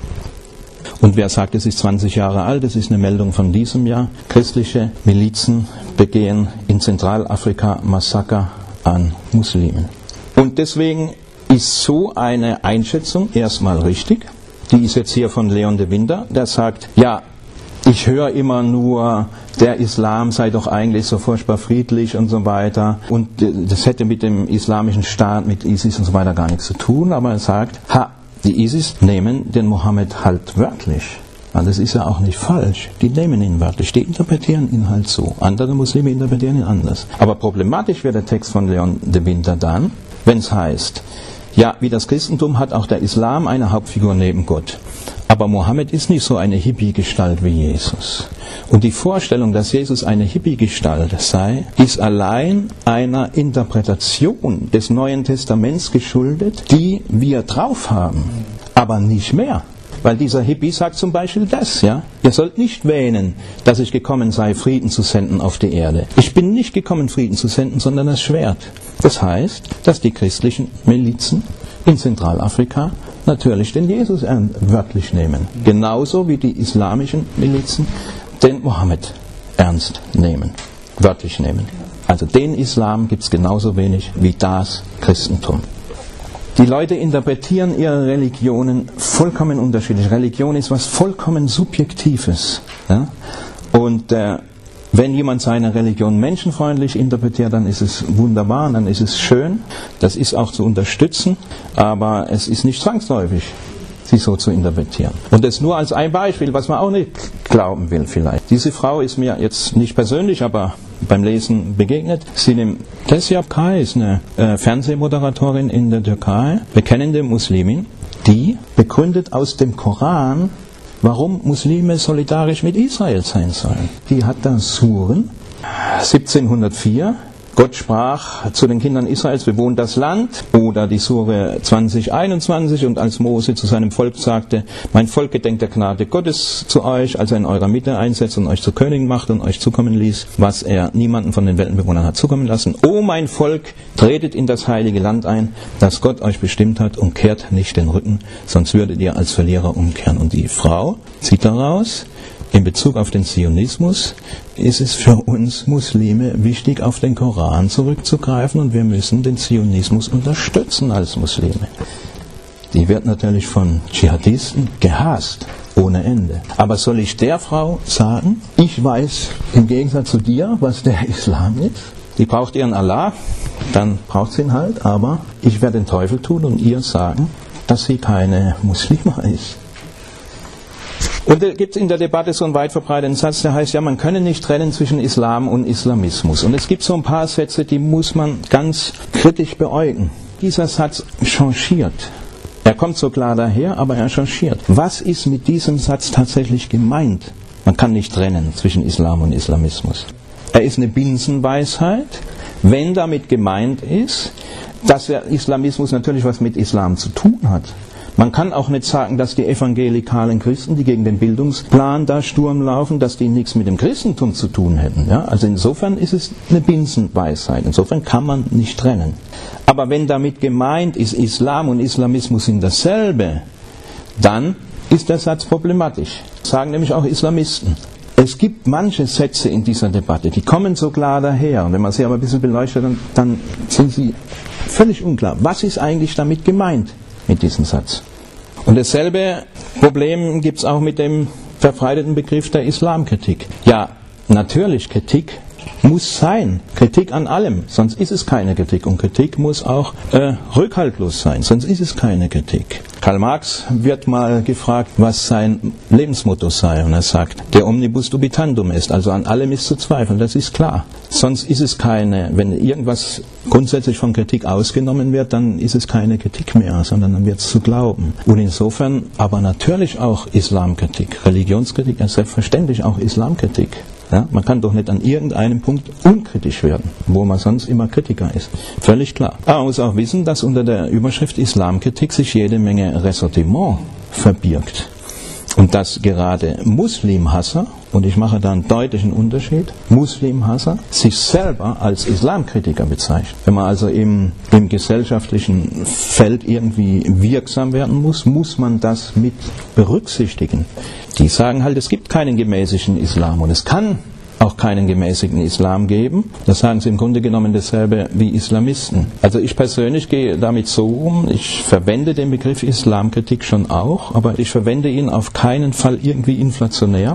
Speaker 1: Und wer sagt, es ist zwanzig Jahre alt, es ist eine Meldung von diesem Jahr. Christliche Milizen begehen in Zentralafrika Massaker an Muslimen. Und deswegen ist so eine Einschätzung erstmal richtig. Die ist jetzt hier von Leon de Winter, der sagt, ja, Ich höre immer nur, der Islam sei doch eigentlich so furchtbar friedlich und so weiter. Und das hätte mit dem islamischen Staat, mit ISIS und so weiter gar nichts zu tun. Aber er sagt, ha, die ISIS nehmen den Mohammed halt wörtlich. Ja, das ist ja auch nicht falsch. Die nehmen ihn wörtlich, die interpretieren ihn halt so. Andere Muslime interpretieren ihn anders. Aber problematisch wird der Text von Leon de Winter dann, wenn es heißt, ja, wie das Christentum hat auch der Islam eine Hauptfigur neben Gott. Aber Mohammed ist nicht so eine Hippie-Gestalt wie Jesus. Und die Vorstellung, dass Jesus eine Hippie-Gestalt sei, ist allein einer Interpretation des Neuen Testaments geschuldet, die wir drauf haben, aber nicht mehr. Weil dieser Hippie sagt zum Beispiel das, ja. Ihr sollt nicht wähnen, dass ich gekommen sei, Frieden zu senden auf die Erde. Ich bin nicht gekommen, Frieden zu senden, sondern das Schwert. Das heißt, dass die christlichen Milizen in Zentralafrika natürlich den Jesus wörtlich nehmen. Genauso wie die islamischen Milizen den Mohammed ernst nehmen, wörtlich nehmen. Also den Islam gibt es genauso wenig wie das Christentum. Die Leute interpretieren ihre Religionen vollkommen unterschiedlich. Religion ist was vollkommen Subjektives. Ja? Und äh, wenn jemand seine Religion menschenfreundlich interpretiert, dann ist es wunderbar, dann ist es schön. Das ist auch zu unterstützen, aber es ist nicht zwangsläufig, sie so zu interpretieren. Und das nur als ein Beispiel, was man auch nicht glauben will vielleicht. Diese Frau ist mir jetzt nicht persönlich, aber beim Lesen begegnet. Sinem Tesyapkay ist eine äh, Fernsehmoderatorin in der Türkei, bekennende Muslimin, die begründet aus dem Koran, warum Muslime solidarisch mit Israel sein sollen. Die hat da Suren, siebzehnhundertvier, Gott sprach zu den Kindern Israels, bewohnt das Land, oder die Sure zwanzig einundzwanzig, und als Mose zu seinem Volk sagte, mein Volk gedenkt der Gnade Gottes zu euch, als er in eurer Mitte einsetzt und euch zu Königen macht und euch zukommen ließ, was er niemanden von den Weltenbewohnern hat zukommen lassen. O mein Volk, tretet in das heilige Land ein, das Gott euch bestimmt hat, und kehrt nicht den Rücken, sonst würdet ihr als Verlierer umkehren. Und die Frau zieht daraus, in Bezug auf den Zionismus ist es für uns Muslime wichtig, auf den Koran zurückzugreifen, und wir müssen den Zionismus unterstützen als Muslime. Die wird natürlich von Dschihadisten gehasst, ohne Ende. Aber soll ich der Frau sagen, ich weiß im Gegensatz zu dir, was der Islam ist? Die braucht ihren Allah, dann braucht sie ihn halt, aber ich werde den Teufel tun und ihr sagen, dass sie keine Muslima ist. Und da gibt es in der Debatte so einen weit verbreiteten Satz, der heißt, ja, man könne nicht trennen zwischen Islam und Islamismus. Und es gibt so ein paar Sätze, die muss man ganz kritisch beäugen. Dieser Satz changiert. Er kommt so klar daher, aber er changiert. Was ist mit diesem Satz tatsächlich gemeint? Man kann nicht trennen zwischen Islam und Islamismus. Er ist eine Binsenweisheit, wenn damit gemeint ist, dass der Islamismus natürlich was mit Islam zu tun hat. Man kann auch nicht sagen, dass die evangelikalen Christen, die gegen den Bildungsplan da Sturm laufen, dass die nichts mit dem Christentum zu tun hätten. Ja? Also insofern ist es eine Binsenweisheit. Insofern kann man nicht trennen. Aber wenn damit gemeint ist, Islam und Islamismus sind dasselbe, dann ist der Satz problematisch. Das sagen nämlich auch Islamisten. Es gibt manche Sätze in dieser Debatte, die kommen so klar daher. Und wenn man sie aber ein bisschen beleuchtet, dann, dann sind sie völlig unklar. Was ist eigentlich damit gemeint mit diesem Satz? Und dasselbe Problem gibt es auch mit dem verbreiteten Begriff der Islamkritik. Ja, natürlich, Kritik muss sein. Kritik an allem, sonst ist es keine Kritik. Und Kritik muss auch äh, rückhaltlos sein, sonst ist es keine Kritik. Karl Marx wird mal gefragt, was sein Lebensmotto sei. Und er sagt, der Omnibus dubitandum ist, also an allem ist zu zweifeln, das ist klar. Sonst ist es keine, wenn irgendwas grundsätzlich von Kritik ausgenommen wird, dann ist es keine Kritik mehr, sondern dann wird es zu glauben. Und insofern aber natürlich auch Islamkritik, Religionskritik, ja selbstverständlich auch Islamkritik. Ja, man kann doch nicht an irgendeinem Punkt unkritisch werden, wo man sonst immer Kritiker ist. Völlig klar. Aber man muss auch wissen, dass unter der Überschrift Islamkritik sich jede Menge Ressentiment verbirgt. Und dass gerade Muslimhasser, und ich mache da einen deutlichen Unterschied, Muslimhasser sich selber als Islamkritiker bezeichnet. Wenn man also im, im gesellschaftlichen Feld irgendwie wirksam werden muss, muss man das mit berücksichtigen. Die sagen halt, es gibt keinen gemäßigten Islam und es kann auch keinen gemäßigten Islam geben. Das sagen sie im Grunde genommen dasselbe wie Islamisten. Also ich persönlich gehe damit so um, ich verwende den Begriff Islamkritik schon auch, aber ich verwende ihn auf keinen Fall irgendwie inflationär.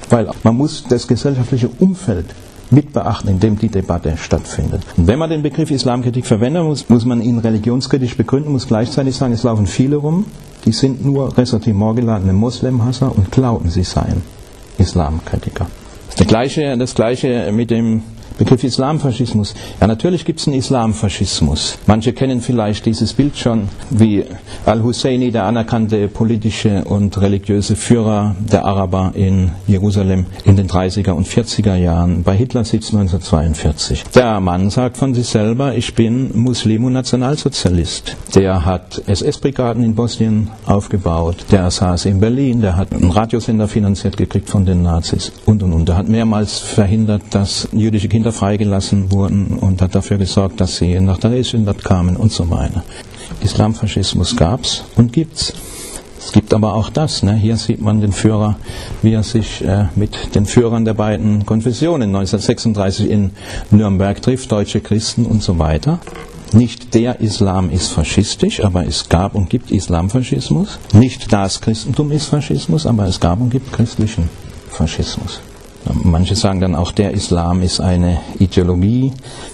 Speaker 1: Weil man muss das gesellschaftliche Umfeld mit beachten, in dem die Debatte stattfindet. Und wenn man den Begriff Islamkritik verwenden muss, muss man ihn religionskritisch begründen, muss gleichzeitig sagen, es laufen viele rum, die sind nur Ressentiment geladene Moslemhasser und glauben, sie seien Islamkritiker. Das Gleiche, das Gleiche mit dem Begriff Islamfaschismus. Ja, natürlich gibt es einen Islamfaschismus. Manche kennen vielleicht dieses Bild schon, wie Al-Husseini, der anerkannte politische und religiöse Führer der Araber in Jerusalem in den dreißiger und vierziger Jahren bei Hitler sitzt neunzehnhundertzweiundvierzig. Der Mann sagt von sich selber, ich bin Muslim und Nationalsozialist. Der hat S S-Brigaden in Bosnien aufgebaut, der saß in Berlin, der hat einen Radiosender finanziert gekriegt von den Nazis und und und. Der hat mehrmals verhindert, dass jüdische Kinder freigelassen wurden und hat dafür gesorgt, dass sie nach Theresienstadt kamen und so weiter. Islamfaschismus gab's und gibt's. Es gibt aber auch das. Ne? Hier sieht man den Führer, wie er sich äh, mit den Führern der beiden Konfessionen neunzehnhundertsechsunddreißig in Nürnberg trifft, deutsche Christen und so weiter. Nicht der Islam ist faschistisch, aber es gab und gibt Islamfaschismus. Nicht das Christentum ist Faschismus, aber es gab und gibt christlichen Faschismus. Manche sagen dann auch, der Islam ist eine Ideologie.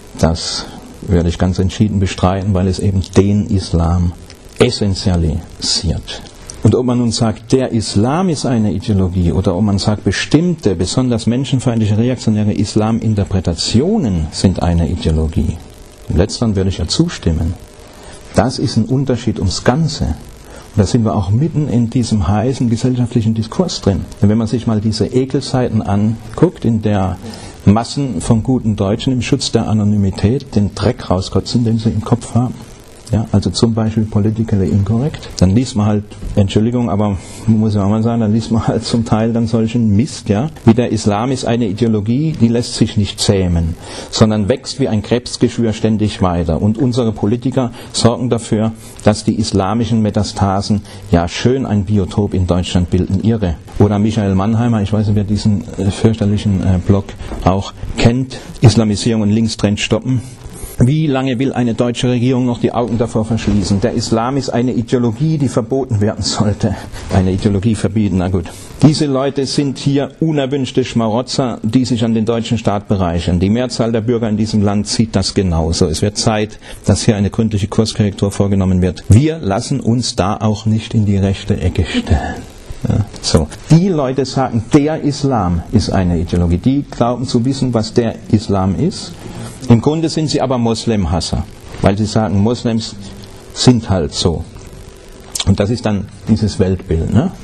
Speaker 1: Das werde ich ganz entschieden bestreiten, weil es eben den Islam essentialisiert. Und ob man nun sagt, der Islam ist eine Ideologie oder ob man sagt, bestimmte, besonders menschenfeindliche, reaktionäre Islaminterpretationen sind eine Ideologie. Im Letzteren würde ich ja zustimmen. Das ist ein Unterschied ums Ganze. Und da sind wir auch mitten in diesem heißen gesellschaftlichen Diskurs drin. Denn wenn man sich mal diese Ekelseiten anguckt, in der Massen von guten Deutschen im Schutz der Anonymität den Dreck rauskotzen, den sie im Kopf haben, ja, also zum Beispiel politically incorrect, dann liest man halt, Entschuldigung, aber man muss ja auch mal sagen, dann liest man halt zum Teil dann solchen Mist, ja, wie der Islam ist eine Ideologie, die lässt sich nicht zähmen, sondern wächst wie ein Krebsgeschwür ständig weiter. Und unsere Politiker sorgen dafür, dass die islamischen Metastasen ja schön ein Biotop in Deutschland bilden, ihre. Oder Michael Mannheimer, ich weiß nicht, wer diesen äh, fürchterlichen äh, Blog auch kennt, Islamisierung und Linkstrend stoppen. Wie lange will eine deutsche Regierung noch die Augen davor verschließen? Der Islam ist eine Ideologie, die verboten werden sollte. Eine Ideologie verbieten, na gut. Diese Leute sind hier unerwünschte Schmarotzer, die sich an den deutschen Staat bereichern. Die Mehrzahl der Bürger in diesem Land sieht das genauso. Es wird Zeit, dass hier eine gründliche Kurskorrektur vorgenommen wird. Wir lassen uns da auch nicht in die rechte Ecke stellen. Ja, so. Die Leute sagen, der Islam ist eine Ideologie. Die glauben zu wissen, was der Islam ist. Im Grunde sind sie aber Moslemhasser, weil sie sagen, Moslems sind halt so. Und das ist dann dieses Weltbild. Ne?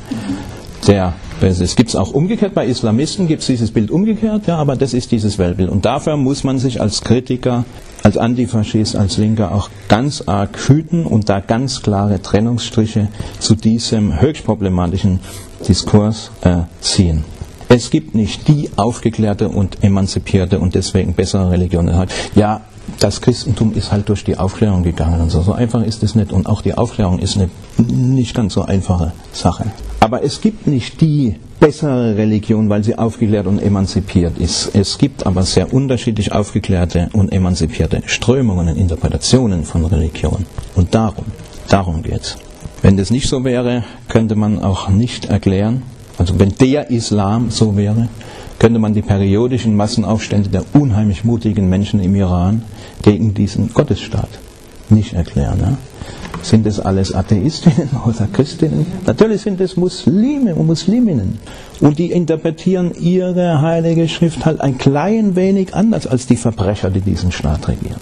Speaker 1: Der, es gibt es auch umgekehrt, bei Islamisten gibt es dieses Bild umgekehrt, ja, aber das ist dieses Weltbild. Und dafür muss man sich als Kritiker, als Antifaschist, als Linker auch ganz arg hüten und da ganz klare Trennungsstriche zu diesem höchst problematischen Diskurs äh, ziehen. Es gibt nicht die aufgeklärte und emanzipierte und deswegen bessere Religion. Ja, das Christentum ist halt durch die Aufklärung gegangen und so. So einfach ist es nicht. Und auch die Aufklärung ist eine nicht ganz so einfache Sache. Aber es gibt nicht die bessere Religion, weil sie aufgeklärt und emanzipiert ist. Es gibt aber sehr unterschiedlich aufgeklärte und emanzipierte Strömungen und Interpretationen von Religion. Und darum, darum geht's. Wenn das nicht so wäre, könnte man auch nicht erklären, also wenn der Islam so wäre, könnte man die periodischen Massenaufstände der unheimlich mutigen Menschen im Iran gegen diesen Gottesstaat nicht erklären. Ne? Sind das alles Atheistinnen oder Christinnen? Natürlich sind es Muslime und Musliminnen. Und die interpretieren ihre heilige Schrift halt ein klein wenig anders als die Verbrecher, die diesen Staat regieren.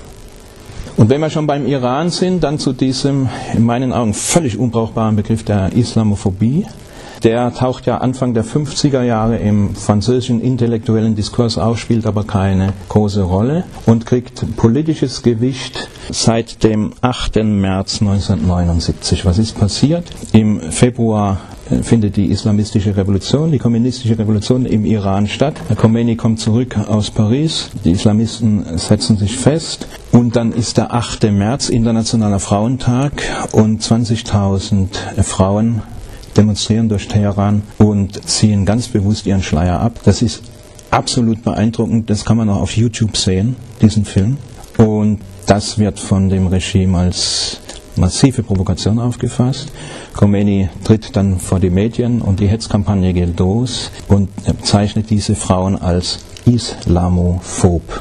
Speaker 1: Und wenn wir schon beim Iran sind, dann zu diesem, in meinen Augen völlig unbrauchbaren Begriff der Islamophobie. Der taucht ja Anfang der fünfziger Jahre im französischen intellektuellen Diskurs auf, spielt aber keine große Rolle und kriegt politisches Gewicht seit dem achten März neunzehnhundertneunundsiebzig. Was ist passiert? Im Februar findet die islamistische Revolution, die kommunistische Revolution im Iran statt. Herr Khomeini kommt zurück aus Paris, die Islamisten setzen sich fest und dann ist der achte März, Internationaler Frauentag, und zwanzigtausend Frauen demonstrieren durch Teheran und ziehen ganz bewusst ihren Schleier ab. Das ist absolut beeindruckend, das kann man auch auf YouTube sehen, diesen Film. Und das wird von dem Regime als massive Provokation aufgefasst. Khomeini tritt dann vor die Medien und die Hetzkampagne geht los und bezeichnet diese Frauen als Islamophob,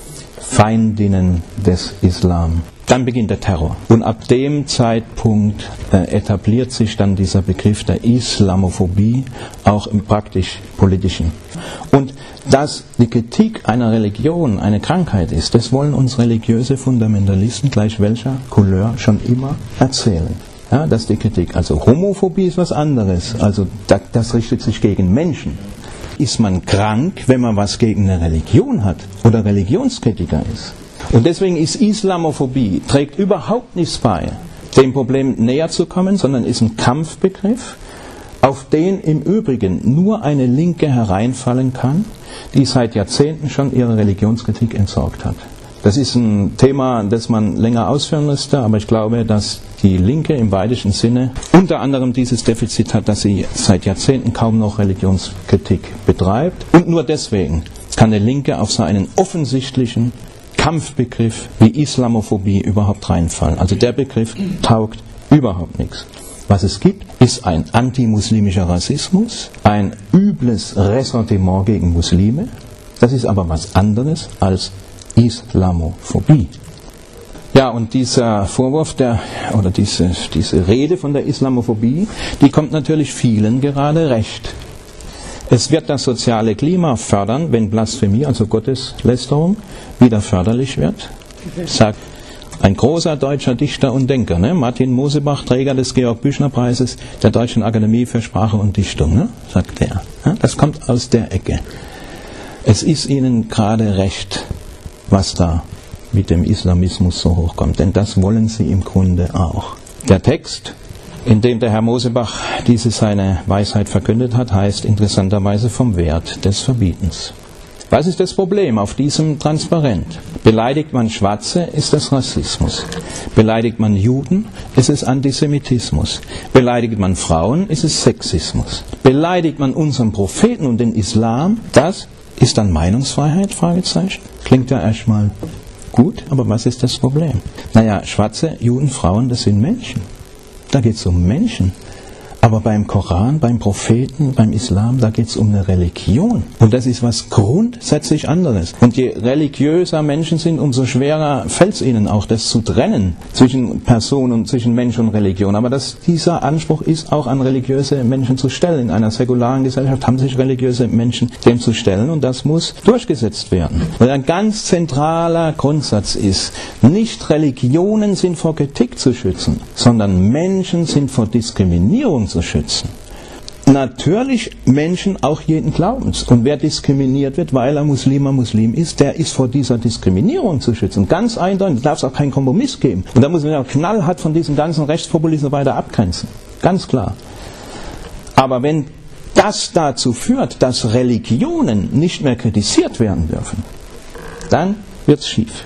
Speaker 1: Feindinnen des Islam. Dann beginnt der Terror. Und ab dem Zeitpunkt äh, etabliert sich dann dieser Begriff der Islamophobie auch im praktisch-politischen. Und dass die Kritik einer Religion eine Krankheit ist, das wollen uns religiöse Fundamentalisten gleich welcher Couleur schon immer erzählen. Ja, das ist die Kritik. Also Homophobie ist was anderes. Also das, das richtet sich gegen Menschen. Ist man krank, wenn man was gegen eine Religion hat oder Religionskritiker ist? Und deswegen ist Islamophobie, trägt überhaupt nichts bei, dem Problem näher zu kommen, sondern ist ein Kampfbegriff, auf den im Übrigen nur eine Linke hereinfallen kann, die seit Jahrzehnten schon ihre Religionskritik entsorgt hat. Das ist ein Thema, das man länger ausführen müsste, aber ich glaube, dass die Linke im weitesten Sinne unter anderem dieses Defizit hat, dass sie seit Jahrzehnten kaum noch Religionskritik betreibt. Und nur deswegen kann eine Linke auf so einen offensichtlichen Kampfbegriff wie Islamophobie überhaupt reinfallen. Also der Begriff taugt überhaupt nichts. Was es gibt, ist ein antimuslimischer Rassismus, ein übles Ressentiment gegen Muslime. Das ist aber was anderes als Islamophobie. Ja, und dieser Vorwurf der, oder diese, diese Rede von der Islamophobie, die kommt natürlich vielen gerade recht. Es wird das soziale Klima fördern, wenn Blasphemie, also Gotteslästerung, wieder förderlich wird. Sagt ein großer deutscher Dichter und Denker, ne? Martin Mosebach, Träger des Georg-Büchner-Preises der Deutschen Akademie für Sprache und Dichtung, ne? Sagt er. Ja? Das kommt aus der Ecke. Es ist ihnen gerade recht, was da mit dem Islamismus so hochkommt, denn das wollen sie im Grunde auch. Der Text, in dem der Herr Mosebach diese seine Weisheit verkündet hat, heißt interessanterweise vom Wert des Verbietens. Was ist das Problem auf diesem Transparent? Beleidigt man Schwarze, ist das Rassismus. Beleidigt man Juden, ist es Antisemitismus. Beleidigt man Frauen, ist es Sexismus. Beleidigt man unseren Propheten und den Islam, das ist dann Meinungsfreiheit? Fragezeichen. Klingt ja erstmal gut, aber was ist das Problem? Naja, Schwarze, Juden, Frauen, das sind Menschen. Da geht es um Menschen. Aber beim Koran, beim Propheten, beim Islam, da geht es um eine Religion. Und das ist was grundsätzlich anderes. Und je religiöser Menschen sind, umso schwerer fällt es ihnen auch, das zu trennen zwischen Person und zwischen Mensch und Religion. Aber das, dieser Anspruch ist auch an religiöse Menschen zu stellen. In einer säkularen Gesellschaft haben sich religiöse Menschen dem zu stellen und das muss durchgesetzt werden. Weil ein ganz zentraler Grundsatz ist, nicht Religionen sind vor Kritik zu schützen, sondern Menschen sind vor Diskriminierung zu schützen. Natürlich Menschen auch jeden Glaubens. Und wer diskriminiert wird, weil er Muslimer Muslim ist, der ist vor dieser Diskriminierung zu schützen. Ganz eindeutig, da darf es auch keinen Kompromiss geben. Und da muss man ja knallhart von diesem ganzen Rechtspopulismus weiter abgrenzen. Ganz klar. Aber wenn das dazu führt, dass Religionen nicht mehr kritisiert werden dürfen, dann wird es schief.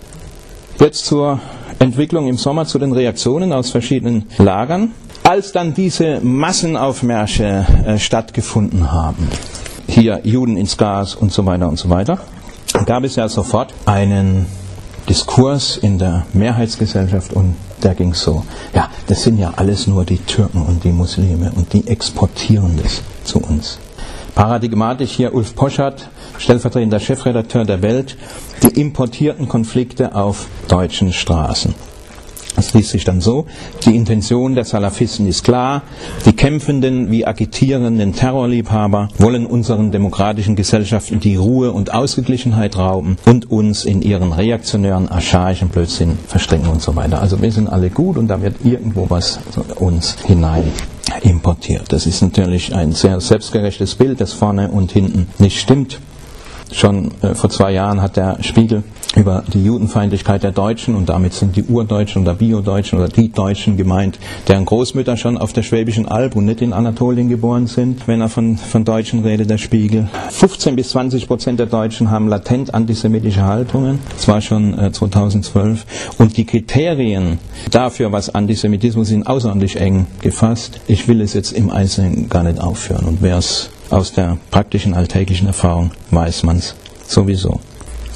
Speaker 1: Jetzt zur Entwicklung im Sommer, zu den Reaktionen aus verschiedenen Lagern. Als dann diese Massenaufmärsche äh, stattgefunden haben, hier Juden ins Gas und so weiter und so weiter, gab es ja sofort einen Diskurs in der Mehrheitsgesellschaft und der ging so, ja, das sind ja alles nur die Türken und die Muslime und die exportieren das zu uns. Paradigmatisch hier Ulf Poschardt, stellvertretender Chefredakteur der Welt, die importierten Konflikte auf deutschen Straßen. Das liest sich dann so: Die Intention der Salafisten ist klar. Die kämpfenden wie agitierenden Terrorliebhaber wollen unseren demokratischen Gesellschaften die Ruhe und Ausgeglichenheit rauben und uns in ihren reaktionären, archaischen Blödsinn verstricken und so weiter. Also wir sind alle gut und da wird irgendwo was uns hinein importiert. Das ist natürlich ein sehr selbstgerechtes Bild, das vorne und hinten nicht stimmt. Schon äh, vor zwei Jahren hat der Spiegel über die Judenfeindlichkeit der Deutschen, und damit sind die Urdeutschen oder Biodeutschen oder die Deutschen gemeint, deren Großmütter schon auf der Schwäbischen Alb und nicht in Anatolien geboren sind, wenn er von, von Deutschen redet, der Spiegel. fünfzehn bis zwanzig Prozent der Deutschen haben latent antisemitische Haltungen, das war schon äh, zweitausendzwölf, und die Kriterien dafür, was Antisemitismus ist, sind außerordentlich eng gefasst. Ich will es jetzt im Einzelnen gar nicht aufführen, und wer es aus der praktischen alltäglichen Erfahrung weiß man es sowieso.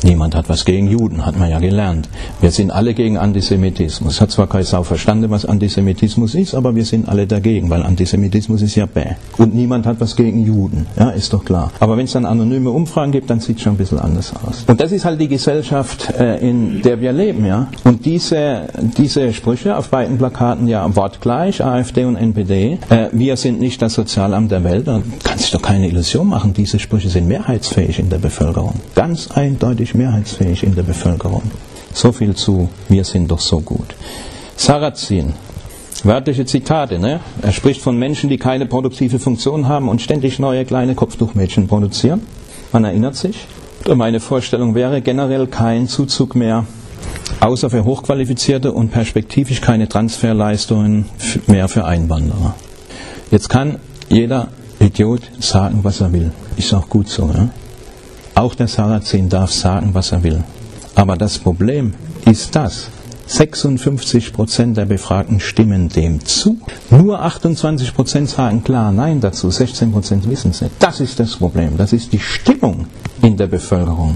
Speaker 1: Niemand hat was gegen Juden, hat man ja gelernt. Wir sind alle gegen Antisemitismus. Hat zwar keine Sau verstanden, was Antisemitismus ist, aber wir sind alle dagegen, weil Antisemitismus ist ja bäh. Und niemand hat was gegen Juden, ja, ist doch klar. Aber wenn es dann anonyme Umfragen gibt, dann sieht es schon ein bisschen anders aus. Und das ist halt die Gesellschaft, äh, in der wir leben, ja. Und diese, diese Sprüche auf beiden Plakaten, ja, wortgleich, AfD und N P D, äh, wir sind nicht das Sozialamt der Welt, da kann sich doch keine Illusion machen, diese Sprüche sind mehrheitsfähig in der Bevölkerung. Ganz eindeutig mehrheitsfähig in der Bevölkerung. So viel zu, wir sind doch so gut. Sarrazin, wörtliche Zitate, ne? Er spricht von Menschen, die keine produktive Funktion haben und ständig neue kleine Kopftuchmädchen produzieren. Man erinnert sich. Und meine Vorstellung wäre generell kein Zuzug mehr, außer für Hochqualifizierte und perspektivisch keine Transferleistungen mehr für Einwanderer. Jetzt kann jeder Idiot sagen, was er will. Ist auch gut so, ja? Auch der Sarrazin darf sagen, was er will. Aber das Problem ist das. sechsundfünfzig Prozent der Befragten stimmen dem zu. Nur achtundzwanzig Prozent sagen klar Nein dazu. sechzehn Prozent wissen es nicht. Das ist das Problem. Das ist die Stimmung in der Bevölkerung.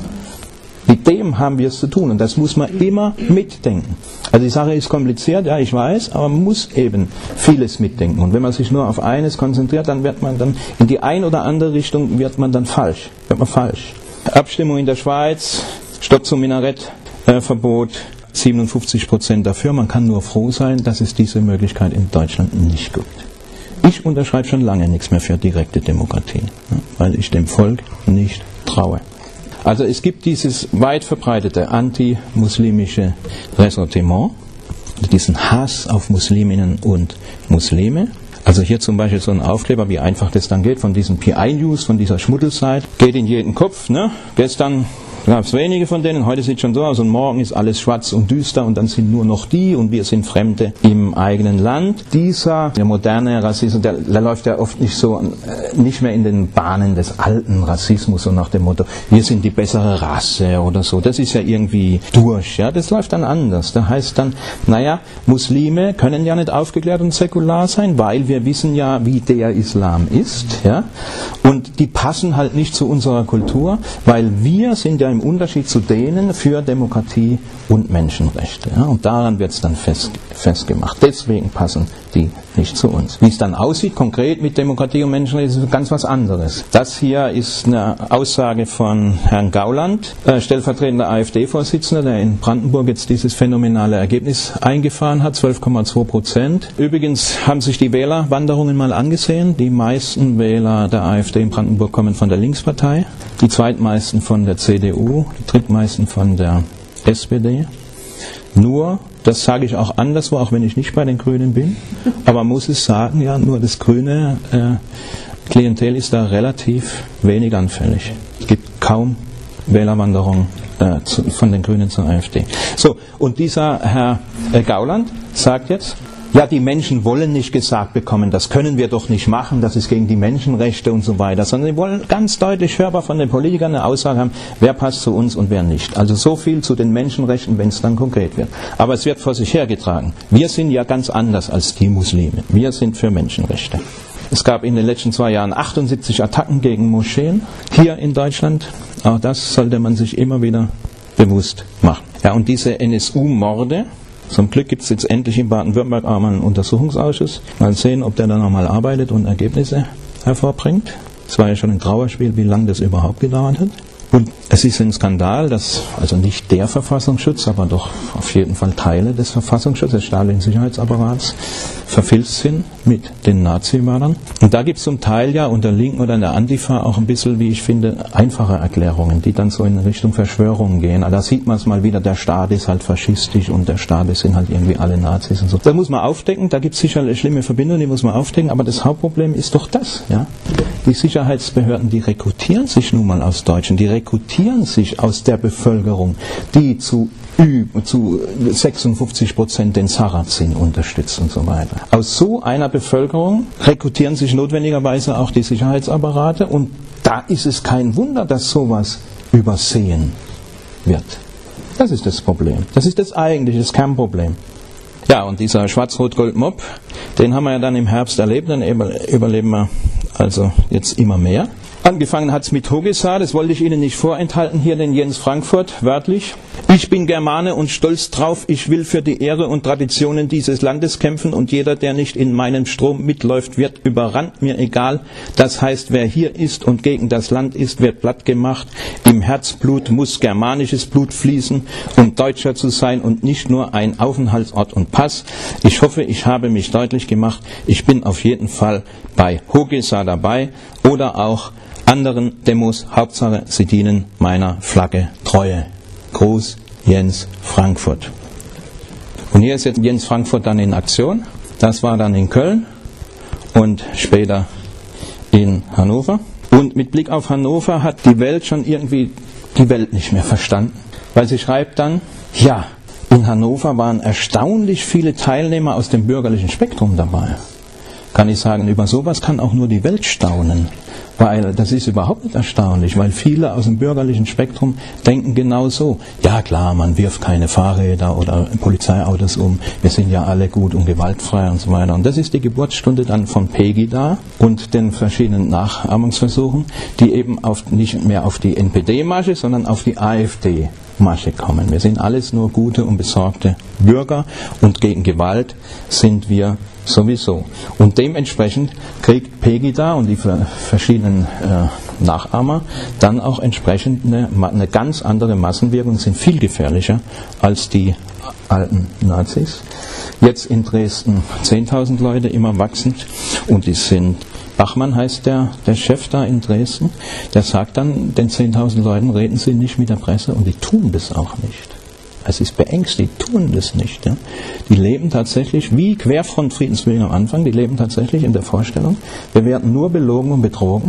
Speaker 1: Mit dem haben wir es zu tun. Und das muss man immer mitdenken. Also die Sache ist kompliziert, ja, ich weiß, aber man muss eben vieles mitdenken. Und wenn man sich nur auf eines konzentriert, dann wird man dann in die ein oder andere Richtung wird man dann falsch. Wird man falsch. Abstimmung in der Schweiz, Stopp zum Minarettverbot, äh, siebenundfünfzig Prozent dafür. Man kann nur froh sein, dass es diese Möglichkeit in Deutschland nicht gibt. Ich unterschreibe schon lange nichts mehr für direkte Demokratie, weil ich dem Volk nicht traue. Also es gibt dieses weit verbreitete anti-muslimische Ressentiment, diesen Hass auf Musliminnen und Muslime. Also hier zum Beispiel so ein Aufkleber, wie einfach das dann geht, von diesem P I-News, von dieser Schmuddelseite, geht in jeden Kopf, ne? Gestern gab es wenige von denen, heute sieht es schon so aus und morgen ist alles schwarz und düster und dann sind nur noch die und wir sind Fremde im eigenen Land. Dieser, der moderne Rassismus, der, der läuft ja oft nicht so, äh, nicht mehr in den Bahnen des alten Rassismus, so nach dem Motto, wir sind die bessere Rasse oder so. Das ist ja irgendwie durch, ja, das läuft dann anders. Da heißt dann, naja, Muslime können ja nicht aufgeklärt und säkular sein, weil wir wissen ja, wie der Islam ist, ja, und die passen halt nicht zu unserer Kultur, weil wir sind ja im Unterschied zu denen für Demokratie und Menschenrechte. Ja, und daran wird es dann fest, festgemacht. Deswegen passen die nicht zu uns. Wie es dann aussieht, konkret mit Demokratie und Menschenrechte, ist ganz was anderes. Das hier ist eine Aussage von Herrn Gauland, äh, stellvertretender AfD-Vorsitzender, der in Brandenburg jetzt dieses phänomenale Ergebnis eingefahren hat, zwölf Komma zwei Prozent. Übrigens haben sich die Wählerwanderungen mal angesehen. Die meisten Wähler der AfD in Brandenburg kommen von der Linkspartei, die zweitmeisten von der C D U, die drittmeisten von der S P D. Nur, das sage ich auch anderswo, auch wenn ich nicht bei den Grünen bin, aber man muss es sagen, ja, nur das grüne äh, Klientel ist da relativ wenig anfällig. Es gibt kaum Wählerwanderung äh, zu, von den Grünen zur AfD. So, und dieser Herr äh, Gauland sagt jetzt, ja, die Menschen wollen nicht gesagt bekommen, das können wir doch nicht machen, das ist gegen die Menschenrechte und so weiter, sondern sie wollen ganz deutlich hörbar von den Politikern eine Aussage haben, wer passt zu uns und wer nicht. Also so viel zu den Menschenrechten, wenn es dann konkret wird. Aber es wird vor sich hergetragen. Wir sind ja ganz anders als die Muslime. Wir sind für Menschenrechte. Es gab in den letzten zwei Jahren achtundsiebzig Attacken gegen Moscheen hier in Deutschland. Auch das sollte man sich immer wieder bewusst machen. Ja, und diese N S U-Morde, zum Glück gibt es jetzt endlich in Baden-Württemberg auch mal einen Untersuchungsausschuss. Mal sehen, ob der dann nochmal arbeitet und Ergebnisse hervorbringt. Es war ja schon ein Trauerspiel, wie lange das überhaupt gedauert hat. Und es ist ein Skandal, dass also nicht der Verfassungsschutz, aber doch auf jeden Fall Teile des Verfassungsschutzes, des staatlichen Sicherheitsapparats, verfilzt sind mit den Nazimördern. Und da gibt es zum Teil ja unter Linken oder in der Antifa auch ein bisschen, wie ich finde, einfache Erklärungen, die dann so in Richtung Verschwörungen gehen. Also da sieht man es mal wieder, der Staat ist halt faschistisch und der Staat sind halt irgendwie alle Nazis und so. Das muss man aufdecken, da gibt es sicher schlimme Verbindungen, die muss man aufdecken, aber das Hauptproblem ist doch das, ja. Die Sicherheitsbehörden, die rekrutieren sich nun mal aus Deutschen, die rekrutieren sich aus der Bevölkerung, die zu, zu sechsundfünfzig Prozent den Sarrazin unterstützt und so weiter. Aus so einer Bevölkerung rekrutieren sich notwendigerweise auch die Sicherheitsapparate und da ist es kein Wunder, dass sowas übersehen wird. Das ist das Problem. Das ist das eigentliche, das Kernproblem. Ja, und dieser Schwarz-Rot-Gold-Mob, den haben wir ja dann im Herbst erlebt, dann überleben wir also jetzt immer mehr. Angefangen hat es mit Hogesar, das wollte ich Ihnen nicht vorenthalten, hier den Jens Frankfurt, wörtlich. Ich bin Germane und stolz drauf, ich will für die Ehre und Traditionen dieses Landes kämpfen und jeder, der nicht in meinem Strom mitläuft, wird überrannt, mir egal. Das heißt, wer hier ist und gegen das Land ist, wird platt gemacht. Im Herzblut muss germanisches Blut fließen, um Deutscher zu sein und nicht nur ein Aufenthaltsort und Pass. Ich hoffe, ich habe mich deutlich gemacht, ich bin auf jeden Fall bei Hogesar dabei oder auch anderen Demos, Hauptsache sie dienen meiner Flagge Treue. Gruß, Jens Frankfurt. Und hier ist jetzt Jens Frankfurt dann in Aktion. Das war dann in Köln und später in Hannover. Und mit Blick auf Hannover hat die Welt schon irgendwie die Welt nicht mehr verstanden. Weil sie schreibt dann, ja, in Hannover waren erstaunlich viele Teilnehmer aus dem bürgerlichen Spektrum dabei. Kann ich sagen, über sowas kann auch nur die Welt staunen. Weil das ist überhaupt nicht erstaunlich, weil viele aus dem bürgerlichen Spektrum denken genau so. Ja klar, man wirft keine Fahrräder oder Polizeiautos um, wir sind ja alle gut und gewaltfrei und so weiter. Und das ist die Geburtsstunde dann von Pegida und den verschiedenen Nachahmungsversuchen, die eben auf, nicht mehr auf die N P D-Masche, sondern auf die AfD-Masche kommen. Wir sind alles nur gute und besorgte Bürger und gegen Gewalt sind wir sowieso. Und dementsprechend kriegt Pegida und die verschiedenen äh, Nachahmer dann auch entsprechend eine, eine ganz andere Massenwirkung, sind viel gefährlicher als die alten Nazis. Jetzt in Dresden zehntausend Leute, immer wachsend, und die sind, Bachmann heißt der, der Chef da in Dresden, der sagt dann, den zehntausend Leuten reden sie nicht mit der Presse und die tun das auch nicht. Es ist beängstigend, die tun das nicht. Ja. Die leben tatsächlich, wie Querfront Friedenswillen am Anfang, die leben tatsächlich in der Vorstellung, wir werden nur belogen und betrogen.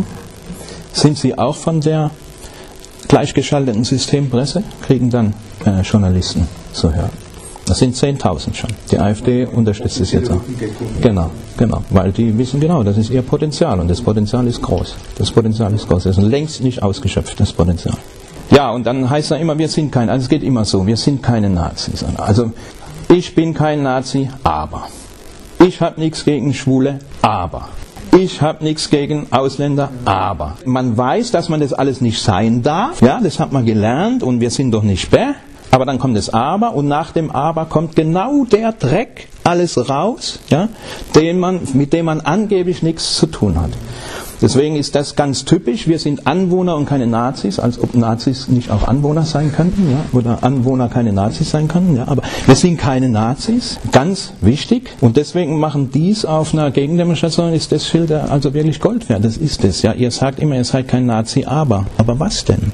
Speaker 1: Sind sie auch von der gleichgeschalteten Systempresse, kriegen dann äh, Journalisten zu hören. Das sind zehntausend schon. Die AfD unterstützt es jetzt auch. Genau, genau, weil die wissen genau, das ist ihr Potenzial und das Potenzial ist groß. Das Potenzial ist groß, das ist längst nicht ausgeschöpft, das Potenzial. Ja, und dann heißt es immer, wir sind keine, also es geht immer so, wir sind keine Nazis. Also, ich bin kein Nazi, aber. Ich habe nichts gegen Schwule, aber. Ich habe nichts gegen Ausländer, aber. Man weiß, dass man das alles nicht sein darf, ja, das hat man gelernt und wir sind doch nicht bäh. Aber dann kommt das Aber und nach dem Aber kommt genau der Dreck alles raus, ja, den man, mit dem man angeblich nichts zu tun hat. Deswegen ist das ganz typisch. Wir sind Anwohner und keine Nazis, als ob Nazis nicht auch Anwohner sein könnten, ja, oder Anwohner keine Nazis sein könnten. Ja, aber wir sind keine Nazis, ganz wichtig. Und deswegen machen dies auf einer Gegendemonstration, ist das Schild also wirklich Gold wert. Das ist es. Ja, ihr sagt immer, ihr seid kein Nazi, aber. Aber was denn?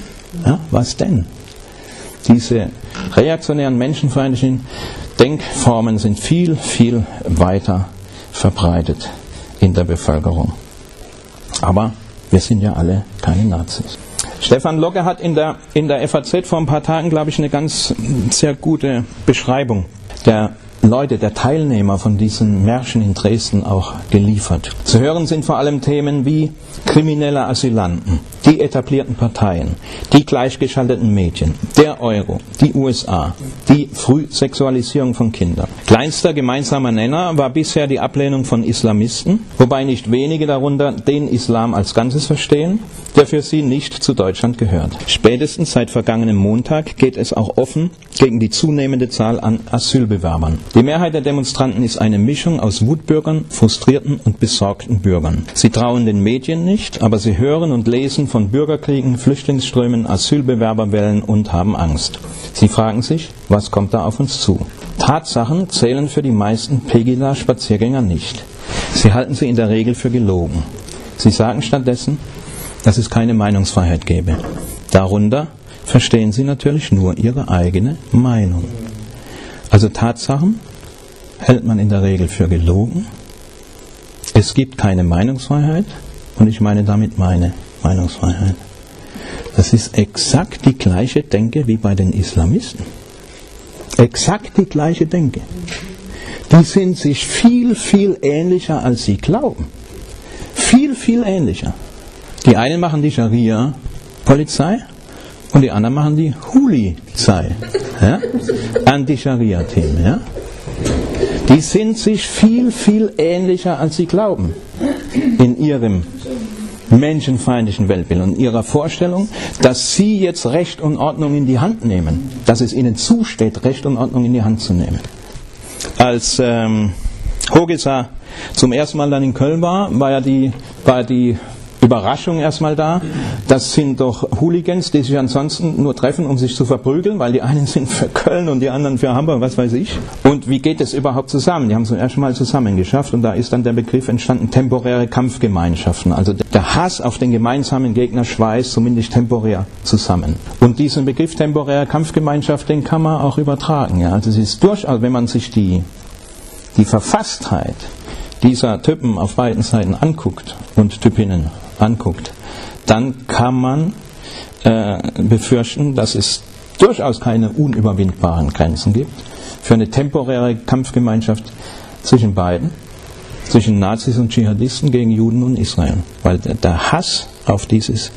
Speaker 1: Ja, was denn? Diese reaktionären, menschenfeindlichen Denkformen sind viel, viel weiter verbreitet in der Bevölkerung. Aber wir sind ja alle keine Nazis. Stefan Locke hat in der, in der F A Z vor ein paar Tagen, glaube ich, eine ganz sehr gute Beschreibung der Leute, der Teilnehmer von diesen Märschen in Dresden auch geliefert. Zu hören sind vor allem Themen wie kriminelle Asylanten, die etablierten Parteien, die gleichgeschalteten Medien, der Euro, die U S A, die Frühsexualisierung von Kindern. Kleinster gemeinsamer Nenner war bisher die Ablehnung von Islamisten, wobei nicht wenige darunter den Islam als Ganzes verstehen, der für sie nicht zu Deutschland gehört. Spätestens seit vergangenem Montag geht es auch offen gegen die zunehmende Zahl an Asylbewerbern. Die Mehrheit der Demonstranten ist eine Mischung aus Wutbürgern, frustrierten und besorgten Bürgern. Sie trauen den Medien nicht, aber sie hören und lesen von Bürgerkriegen, Flüchtlingsströmen, Asylbewerberwellen und haben Angst. Sie fragen sich, was kommt da auf uns zu? Tatsachen zählen für die meisten Pegida-Spaziergänger nicht. Sie halten sie in der Regel für gelogen. Sie sagen stattdessen, dass es keine Meinungsfreiheit gäbe. Darunter verstehen sie natürlich nur ihre eigene Meinung. Also Tatsachen hält man in der Regel für gelogen. Es gibt keine Meinungsfreiheit und ich meine damit meine Meinungsfreiheit. Das ist exakt die gleiche Denke wie bei den Islamisten. Exakt die gleiche Denke. Die sind sich viel, viel ähnlicher, als sie glauben. Viel, viel ähnlicher. Die einen machen die Scharia-Polizei und die anderen machen die Huli-Zei. Ja? Anti-Scharia-Themen. Ja? Die sind sich viel, viel ähnlicher, als sie glauben. In ihrem menschenfeindlichen Weltbild und ihrer Vorstellung, dass sie jetzt Recht und Ordnung in die Hand nehmen, dass es ihnen zusteht, Recht und Ordnung in die Hand zu nehmen. Als ähm, Hogeser zum ersten Mal dann in Köln war, war ja die, war die Überraschung erstmal da. Das sind doch Hooligans, die sich ansonsten nur treffen, um sich zu verprügeln, weil die einen sind für Köln und die anderen für Hamburg, was weiß ich. Und wie geht das überhaupt zusammen? Die haben es zum ersten Mal zusammen geschafft und da ist dann der Begriff entstanden, temporäre Kampfgemeinschaften. Also der Hass auf den gemeinsamen Gegner schweißt zumindest temporär zusammen. Und diesen Begriff temporäre Kampfgemeinschaft, den kann man auch übertragen. Ja. Also es ist durchaus, wenn man sich die, die Verfasstheit dieser Typen auf beiden Seiten anguckt und Typinnen anguckt, dann kann man äh, befürchten, dass es durchaus keine unüberwindbaren Grenzen gibt für eine temporäre Kampfgemeinschaft zwischen beiden, zwischen Nazis und Dschihadisten gegen Juden und Israel. Weil der Hass auf, dieses,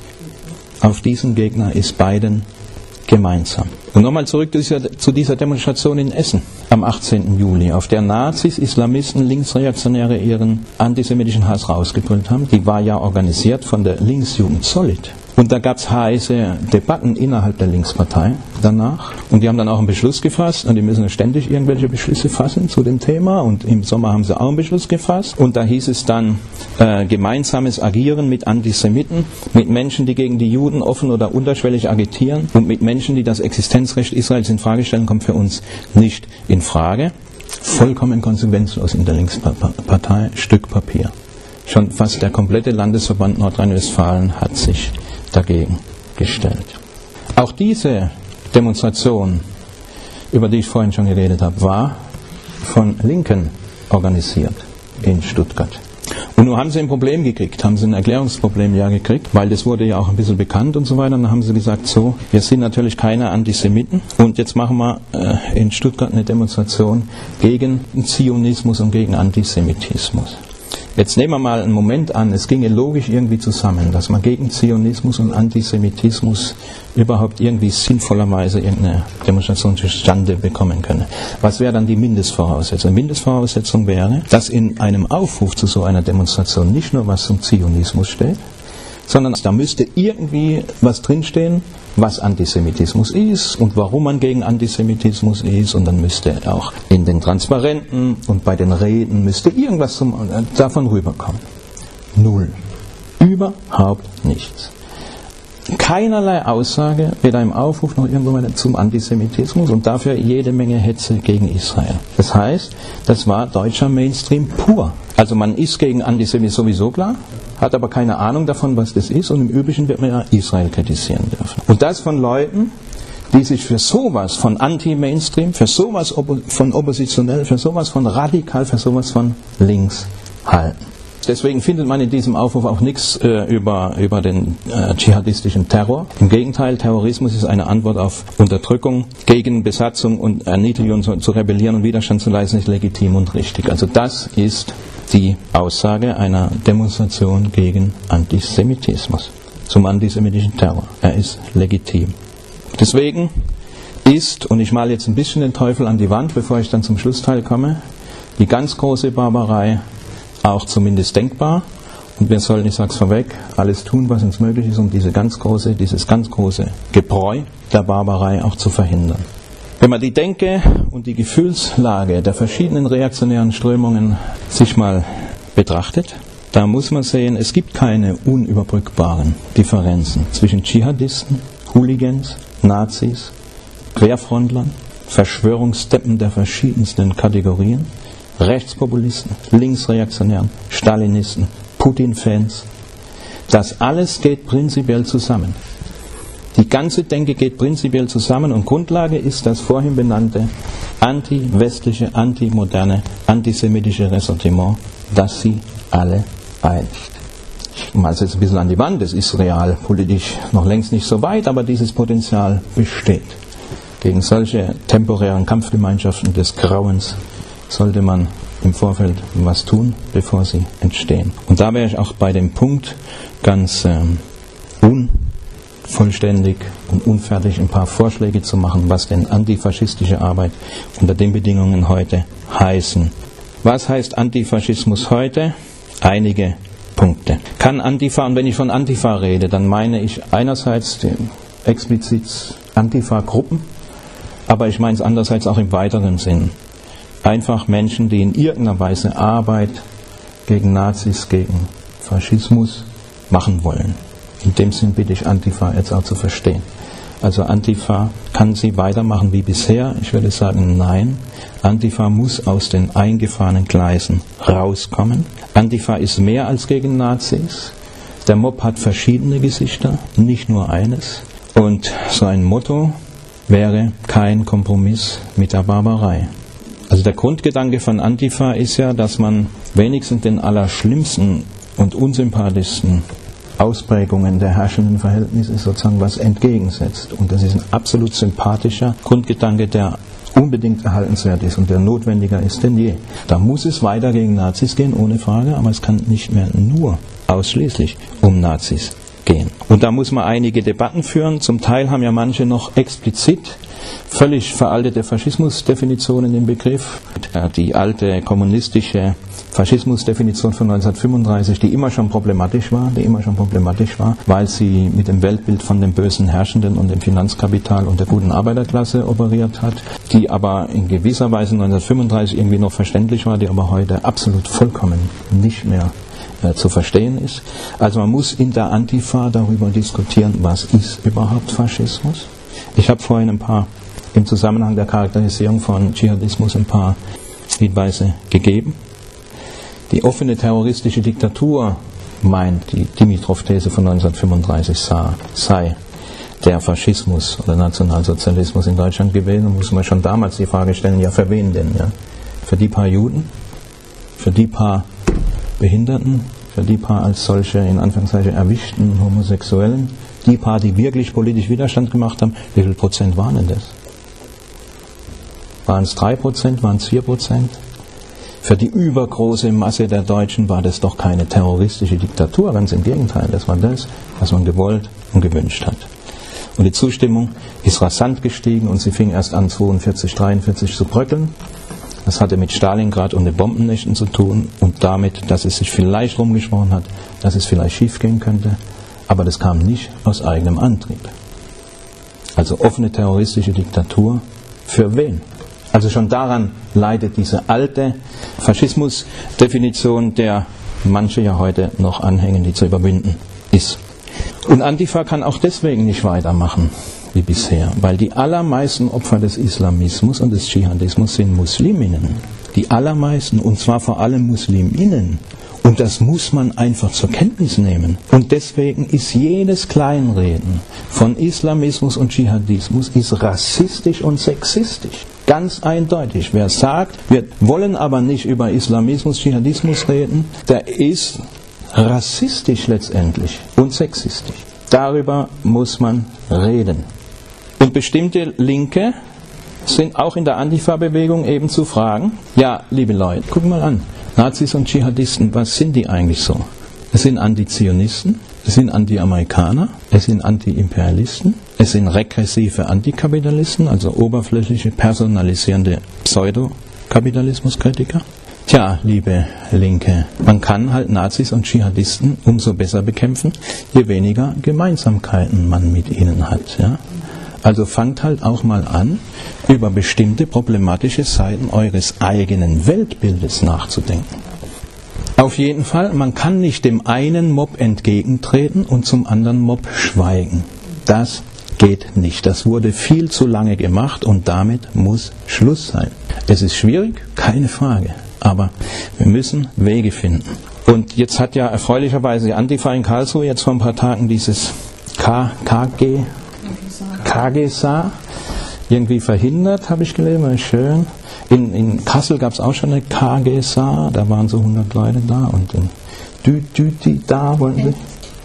Speaker 1: auf diesen Gegner ist beiden gemeinsam. Und nochmal zurück zu dieser Demonstration in Essen am achtzehnten Juli, auf der Nazis, Islamisten, Linksreaktionäre ihren antisemitischen Hass rausgebrüllt haben. Die war ja organisiert von der Linksjugend Solid. Und da gab es heiße Debatten innerhalb der Linkspartei danach. Und die haben dann auch einen Beschluss gefasst. Und die müssen ständig irgendwelche Beschlüsse fassen zu dem Thema. Und im Sommer haben sie auch einen Beschluss gefasst. Und da hieß es dann äh, gemeinsames Agieren mit Antisemiten, mit Menschen, die gegen die Juden offen oder unterschwellig agitieren und mit Menschen, die das Existenzrecht Israels in Frage stellen, kommt für uns nicht in Frage. Vollkommen konsequenzlos in der Linkspartei, Stück Papier. Schon fast der komplette Landesverband Nordrhein-Westfalen hat sich dagegen gestellt. Auch diese Demonstration, über die ich vorhin schon geredet habe, war von Linken organisiert in Stuttgart. Und nun haben sie ein Problem gekriegt, haben sie ein Erklärungsproblem ja gekriegt, weil das wurde ja auch ein bisschen bekannt und so weiter. Und dann haben sie gesagt, so, wir sind natürlich keine Antisemiten und jetzt machen wir äh, in Stuttgart eine Demonstration gegen Zionismus und gegen Antisemitismus. Jetzt nehmen wir mal einen Moment an, es ginge logisch irgendwie zusammen, dass man gegen Zionismus und Antisemitismus überhaupt irgendwie sinnvollerweise irgendeine Demonstration zustande bekommen könne. Was wäre dann die Mindestvoraussetzung? Die Mindestvoraussetzung wäre, dass in einem Aufruf zu so einer Demonstration nicht nur was zum Zionismus steht, sondern da müsste irgendwie was drinstehen, was Antisemitismus ist und warum man gegen Antisemitismus ist, und dann müsste auch in den Transparenten und bei den Reden müsste irgendwas zum, äh, davon rüberkommen. Null. Überhaupt nichts. Keinerlei Aussage, weder im Aufruf noch irgendwo zum Antisemitismus, und dafür jede Menge Hetze gegen Israel. Das heißt, das war deutscher Mainstream pur. Also man ist gegen Antisemitismus sowieso klar, hat aber keine Ahnung davon, was das ist, und im Übrigen wird man ja Israel kritisieren dürfen. Und das von Leuten, die sich für sowas von Anti-Mainstream, für sowas von oppositionell, für sowas von radikal, für sowas von links halten. Deswegen findet man in diesem Aufruf auch nichts äh, über, über den äh, dschihadistischen Terror. Im Gegenteil, Terrorismus ist eine Antwort auf Unterdrückung, gegen Besatzung und Erniedrigung zu, zu rebellieren und Widerstand zu leisten, ist legitim und richtig. Also das ist die Aussage einer Demonstration gegen Antisemitismus, zum antisemitischen Terror. Er ist legitim. Deswegen ist, und ich male jetzt ein bisschen den Teufel an die Wand, bevor ich dann zum Schlussteil komme, die ganz große Barbarei auch zumindest denkbar, und wir sollen, ich sage es vorweg, alles tun, was uns möglich ist, um diese ganz große, dieses ganz große Gebräu der Barbarei auch zu verhindern. Wenn man die Denke und die Gefühlslage der verschiedenen reaktionären Strömungen sich mal betrachtet, da muss man sehen, es gibt keine unüberbrückbaren Differenzen zwischen Dschihadisten, Hooligans, Nazis, Querfrontlern, Verschwörungsdeppen der verschiedensten Kategorien, Rechtspopulisten, Linksreaktionären, Stalinisten, Putin-Fans. Das alles geht prinzipiell zusammen. Die ganze Denke geht prinzipiell zusammen, und Grundlage ist das vorhin benannte anti-westliche, anti-moderne, antisemitische Ressentiment, das sie alle einigt. Ich male es jetzt ein bisschen an die Wand, es ist realpolitisch noch längst nicht so weit, aber dieses Potenzial besteht. Gegen solche temporären Kampfgemeinschaften des Grauens sollte man im Vorfeld was tun, bevor sie entstehen. Und da wäre ich auch bei dem Punkt ganz ähm, unvollständig und unfertig, ein paar Vorschläge zu machen, was denn antifaschistische Arbeit unter den Bedingungen heute heißen. Was heißt Antifaschismus heute? Einige Punkte. kann Antifa, und wenn ich von Antifa rede, dann meine ich einerseits die explizit Antifa-Gruppen, aber ich meine es andererseits auch im weiteren Sinn. Einfach Menschen, die in irgendeiner Weise Arbeit gegen Nazis, gegen Faschismus machen wollen. In dem Sinn bitte ich Antifa jetzt auch zu verstehen. Also Antifa, kann sie weitermachen wie bisher? Ich würde sagen, nein. Antifa muss aus den eingefahrenen Gleisen rauskommen. Antifa ist mehr als gegen Nazis. Der Mob hat verschiedene Gesichter, nicht nur eines. Und sein Motto wäre kein Kompromiss mit der Barbarei. Also der Grundgedanke von Antifa ist ja, dass man wenigstens den allerschlimmsten und unsympathischsten Ausprägungen der herrschenden Verhältnisse sozusagen was entgegensetzt. Und das ist ein absolut sympathischer Grundgedanke, der unbedingt erhaltenswert ist und der notwendiger ist denn je. Da muss es weiter gegen Nazis gehen, ohne Frage, aber es kann nicht mehr nur ausschließlich um Nazis gehen. Und da muss man einige Debatten führen. Zum Teil haben ja manche noch explizit völlig veraltete Faschismusdefinitionen im Begriff. Die alte kommunistische Faschismusdefinition von neunzehnhundertfünfunddreißig, die immer schon problematisch war, die immer schon problematisch war, weil sie mit dem Weltbild von den bösen Herrschenden und dem Finanzkapital und der guten Arbeiterklasse operiert hat, die aber in gewisser Weise neunzehnhundertfünfunddreißig irgendwie noch verständlich war, die aber heute absolut vollkommen nicht mehr äh, zu verstehen ist. Also man muss in der Antifa darüber diskutieren, was ist überhaupt Faschismus. Ich habe vorhin ein paar, im Zusammenhang der Charakterisierung von Dschihadismus ein paar Hinweise gegeben. Die offene terroristische Diktatur, meint die Dimitrov-These von neunzehnhundertfünfunddreißig sei der Faschismus oder Nationalsozialismus in Deutschland gewesen. Da muss man schon damals die Frage stellen, ja für wen denn? Ja? Für die paar Juden? Für die paar Behinderten? Für die paar als solche in Anführungszeichen erwischten Homosexuellen? Die paar, die wirklich politisch Widerstand gemacht haben? Wie viel Prozent waren denn das? Waren es drei Prozent? Waren es vier Prozent? Für die übergroße Masse der Deutschen war das doch keine terroristische Diktatur, ganz im Gegenteil, das war das, was man gewollt und gewünscht hat. Und die Zustimmung ist rasant gestiegen und sie fing erst an zweiundvierzig, dreiundvierzig zu bröckeln. Das hatte mit Stalingrad und den Bombennächten zu tun und damit, dass es sich vielleicht rumgesprochen hat, dass es vielleicht schiefgehen könnte, aber das kam nicht aus eigenem Antrieb. Also offene terroristische Diktatur, für wen? Also schon daran leidet diese alte Faschismusdefinition, der manche ja heute noch anhängen, die zu überwinden ist. Und Antifa kann auch deswegen nicht weitermachen wie bisher, weil die allermeisten Opfer des Islamismus und des Dschihadismus sind Musliminnen. Die allermeisten, und zwar vor allem Musliminnen. Und das muss man einfach zur Kenntnis nehmen. Und deswegen ist jedes Kleinreden von Islamismus und Dschihadismus ist rassistisch und sexistisch. Ganz eindeutig. Wer sagt, wir wollen aber nicht über Islamismus, Dschihadismus reden, der ist rassistisch letztendlich und sexistisch. Darüber muss man reden. Und bestimmte Linke sind auch in der Antifa-Bewegung eben zu fragen, ja, liebe Leute, guck mal an, Nazis und Dschihadisten, was sind die eigentlich so? Es sind Antizionisten, es sind Anti-Amerikaner, es sind Anti-Imperialisten, es sind regressive Antikapitalisten, also oberflächliche, personalisierende Pseudokapitalismuskritiker. Tja, liebe Linke, man kann halt Nazis und Dschihadisten umso besser bekämpfen, je weniger Gemeinsamkeiten man mit ihnen hat. Ja? Also fangt halt auch mal an, über bestimmte problematische Seiten eures eigenen Weltbildes nachzudenken. Auf jeden Fall, man kann nicht dem einen Mob entgegentreten und zum anderen Mob schweigen. Das geht nicht. Das wurde viel zu lange gemacht und damit muss Schluss sein. Es ist schwierig, keine Frage, aber wir müssen Wege finden. Und jetzt hat ja erfreulicherweise die Antifa in Karlsruhe jetzt vor ein paar Tagen dieses K G K G S A irgendwie verhindert, habe ich gelesen, war schön. In, in Kassel gab es auch schon eine K G S A, da waren so hundert Leute da und in Dü, Dü, Dü, da wollten sie.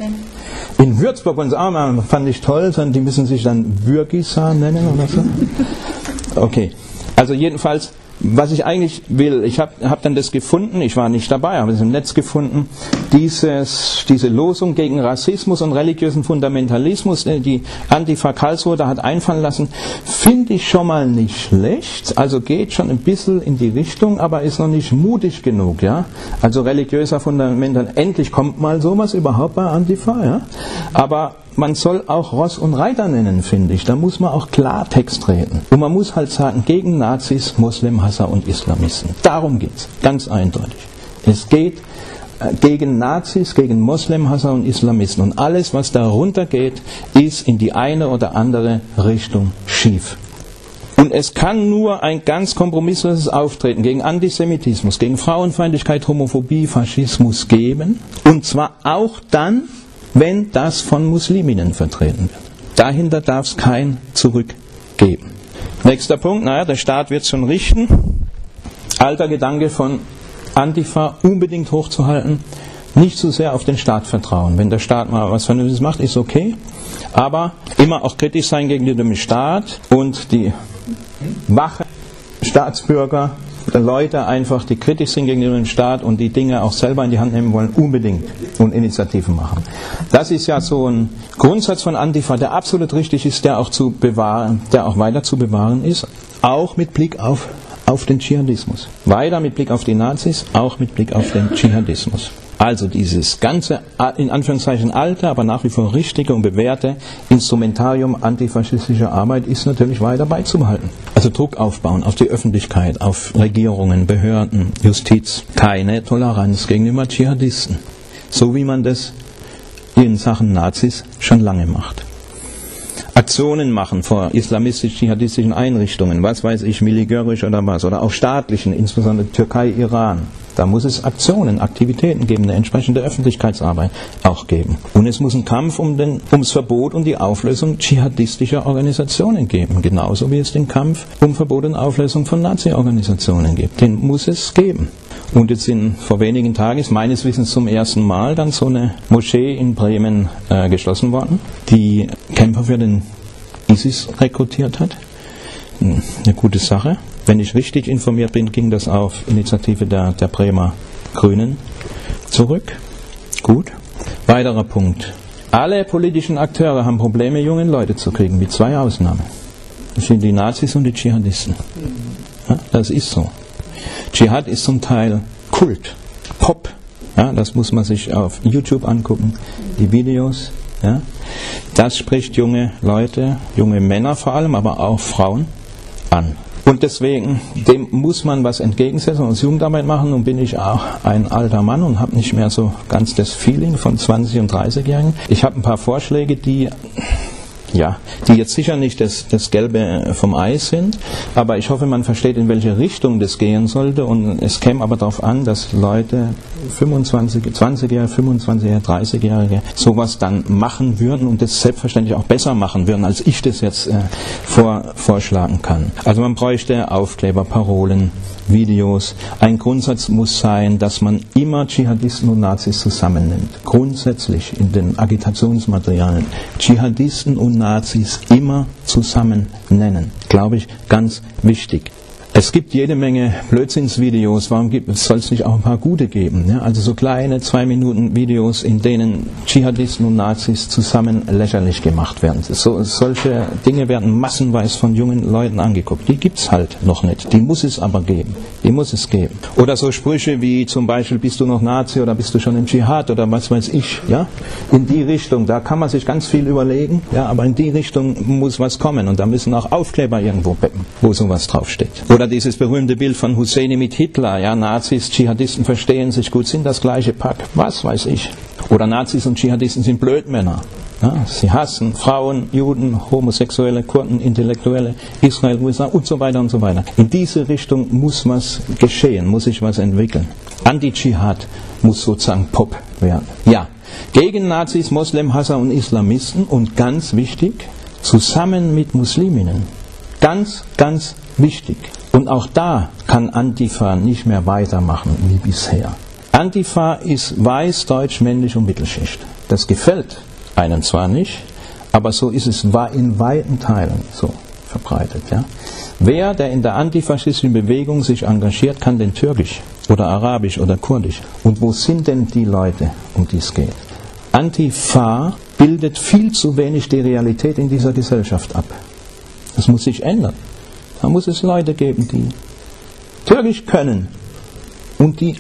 Speaker 1: In Würzburg wollen sie auch mal, fand ich toll, die müssen sich dann Würgisa nennen oder so. Okay, also jedenfalls Was ich eigentlich will, ich habe hab dann das gefunden, ich war nicht dabei, habe es im Netz gefunden, dieses, diese Losung gegen Rassismus und religiösen Fundamentalismus, die Antifa Karlsruhe da hat einfallen lassen, finde ich schon mal nicht schlecht, also geht schon ein bisschen in die Richtung, aber ist noch nicht mutig genug, ja. Also religiöser Fundamentalismus, endlich kommt mal sowas überhaupt bei Antifa, ja. Aber man soll auch Ross und Reiter nennen, finde ich. Da muss man auch Klartext reden. Und man muss halt sagen, gegen Nazis, Muslimhasser und Islamisten. Darum geht's, ganz eindeutig. Es geht äh, gegen Nazis, gegen Muslimhasser und Islamisten. Und alles, was darunter geht, ist in die eine oder andere Richtung schief. Und es kann nur ein ganz kompromissloses Auftreten gegen Antisemitismus, gegen Frauenfeindlichkeit, Homophobie, Faschismus geben. Und zwar auch dann, wenn das von Musliminnen vertreten wird. Dahinter darf es kein Zurück geben. Nächster Punkt, naja, der Staat wird es schon richten. Alter Gedanke von Antifa unbedingt hochzuhalten. Nicht zu sehr auf den Staat vertrauen. Wenn der Staat mal was Vernünftiges macht, ist okay. Aber immer auch kritisch sein gegenüber dem Staat und die wache Staatsbürger, Leute einfach, die kritisch sind gegenüber dem Staat und die Dinge auch selber in die Hand nehmen wollen, unbedingt und Initiativen machen. Das ist ja so ein Grundsatz von Antifa, der absolut richtig ist, der auch zu bewahren, der auch weiter zu bewahren ist, auch mit Blick auf, auf den Dschihadismus. Weiter mit Blick auf die Nazis, auch mit Blick auf den Dschihadismus. Also dieses ganze, in Anführungszeichen alte, aber nach wie vor richtige und bewährte Instrumentarium antifaschistischer Arbeit ist natürlich weiter beizubehalten. Also Druck aufbauen auf die Öffentlichkeit, auf Regierungen, Behörden, Justiz. Keine Toleranz gegenüber Dschihadisten. So wie man das in Sachen Nazis schon lange macht. Aktionen machen vor islamistisch-dschihadistischen Einrichtungen, was weiß ich, militärisch oder was, oder auch staatlichen, insbesondere Türkei, Iran. Da muss es Aktionen, Aktivitäten geben, eine entsprechende Öffentlichkeitsarbeit auch geben. Und es muss einen Kampf um den, ums Verbot und die Auflösung dschihadistischer Organisationen geben, genauso wie es den Kampf um Verbot und Auflösung von Nazi-Organisationen gibt. Den muss es geben. Und jetzt in, vor wenigen Tagen ist meines Wissens zum ersten Mal dann so eine Moschee in Bremen äh, geschlossen worden, die Kämpfer für den ISIS rekrutiert hat. Eine gute Sache. Wenn ich richtig informiert bin, ging das auf Initiative der, der Bremer Grünen zurück. Gut. Weiterer Punkt. Alle politischen Akteure haben Probleme, junge Leute zu kriegen, mit zwei Ausnahmen. Das sind die Nazis und die Dschihadisten. Ja, das ist so. Dschihad ist zum Teil Kult, Pop. Ja, das muss man sich auf YouTube angucken, die Videos. Ja. Das spricht junge Leute, junge Männer vor allem, aber auch Frauen an. Und deswegen, dem muss man was entgegensetzen und Jugendarbeit machen. Nun bin ich auch ein alter Mann und habe nicht mehr so ganz das Feeling von zwanzig- und dreißigjährigen. Ich habe ein paar Vorschläge, die, ja, die jetzt sicher nicht das, das Gelbe vom Eis sind, aber ich hoffe, man versteht, in welche Richtung das gehen sollte. Und es käme aber darauf an, dass Leute, fünfundzwanzig, zwanzigjährige, fünfundzwanzigjährige, dreißigjährige sowas dann machen würden und das selbstverständlich auch besser machen würden, als ich das jetzt äh, vor, vorschlagen kann. Also man bräuchte Aufkleber, Parolen, Videos. Ein Grundsatz muss sein, dass man immer Dschihadisten und Nazis zusammennimmt. Grundsätzlich in den Agitationsmaterialien. Dschihadisten und Nazis immer zusammen nennen. Glaube ich, ganz wichtig. Es gibt jede Menge Blödsinnsvideos, warum soll es nicht auch ein paar gute geben? Ja? Also so kleine zwei Minuten Videos, in denen Dschihadisten und Nazis zusammen lächerlich gemacht werden. So, solche Dinge werden massenweise von jungen Leuten angeguckt. Die gibt es halt noch nicht. Die muss es aber geben. Die muss es geben. Oder so Sprüche wie zum Beispiel, bist du noch Nazi oder bist du schon im Dschihad oder was weiß ich. Ja? In die Richtung, da kann man sich ganz viel überlegen, ja? Aber in die Richtung muss was kommen und da müssen auch Aufkleber irgendwo becken, wo sowas draufsteht. Oder dieses berühmte Bild von Husseini mit Hitler, ja, Nazis, Dschihadisten verstehen sich gut, sind das gleiche Pack, was weiß ich. Oder Nazis und Dschihadisten sind Blödmänner. Ja, sie hassen Frauen, Juden, Homosexuelle, Kurden, Intellektuelle, Israel, U S A und so weiter und so weiter. In diese Richtung muss was geschehen, muss sich was entwickeln. Anti-Dschihad muss sozusagen Pop werden. Ja, gegen Nazis, Muslimhasser und Islamisten und ganz wichtig, zusammen mit Musliminnen. Ganz, ganz wichtig. Und auch da kann Antifa nicht mehr weitermachen wie bisher. Antifa ist weiß, deutsch, männlich und Mittelschicht. Das gefällt einem zwar nicht, aber so ist es in weiten Teilen so. verbreitet. Ja? Wer, der in der antifaschistischen Bewegung sich engagiert, kann denn Türkisch oder Arabisch oder Kurdisch? Und wo sind denn die Leute, um die es geht? Antifa bildet viel zu wenig die Realität in dieser Gesellschaft ab. Das muss sich ändern. Da muss es Leute geben, die Türkisch können und die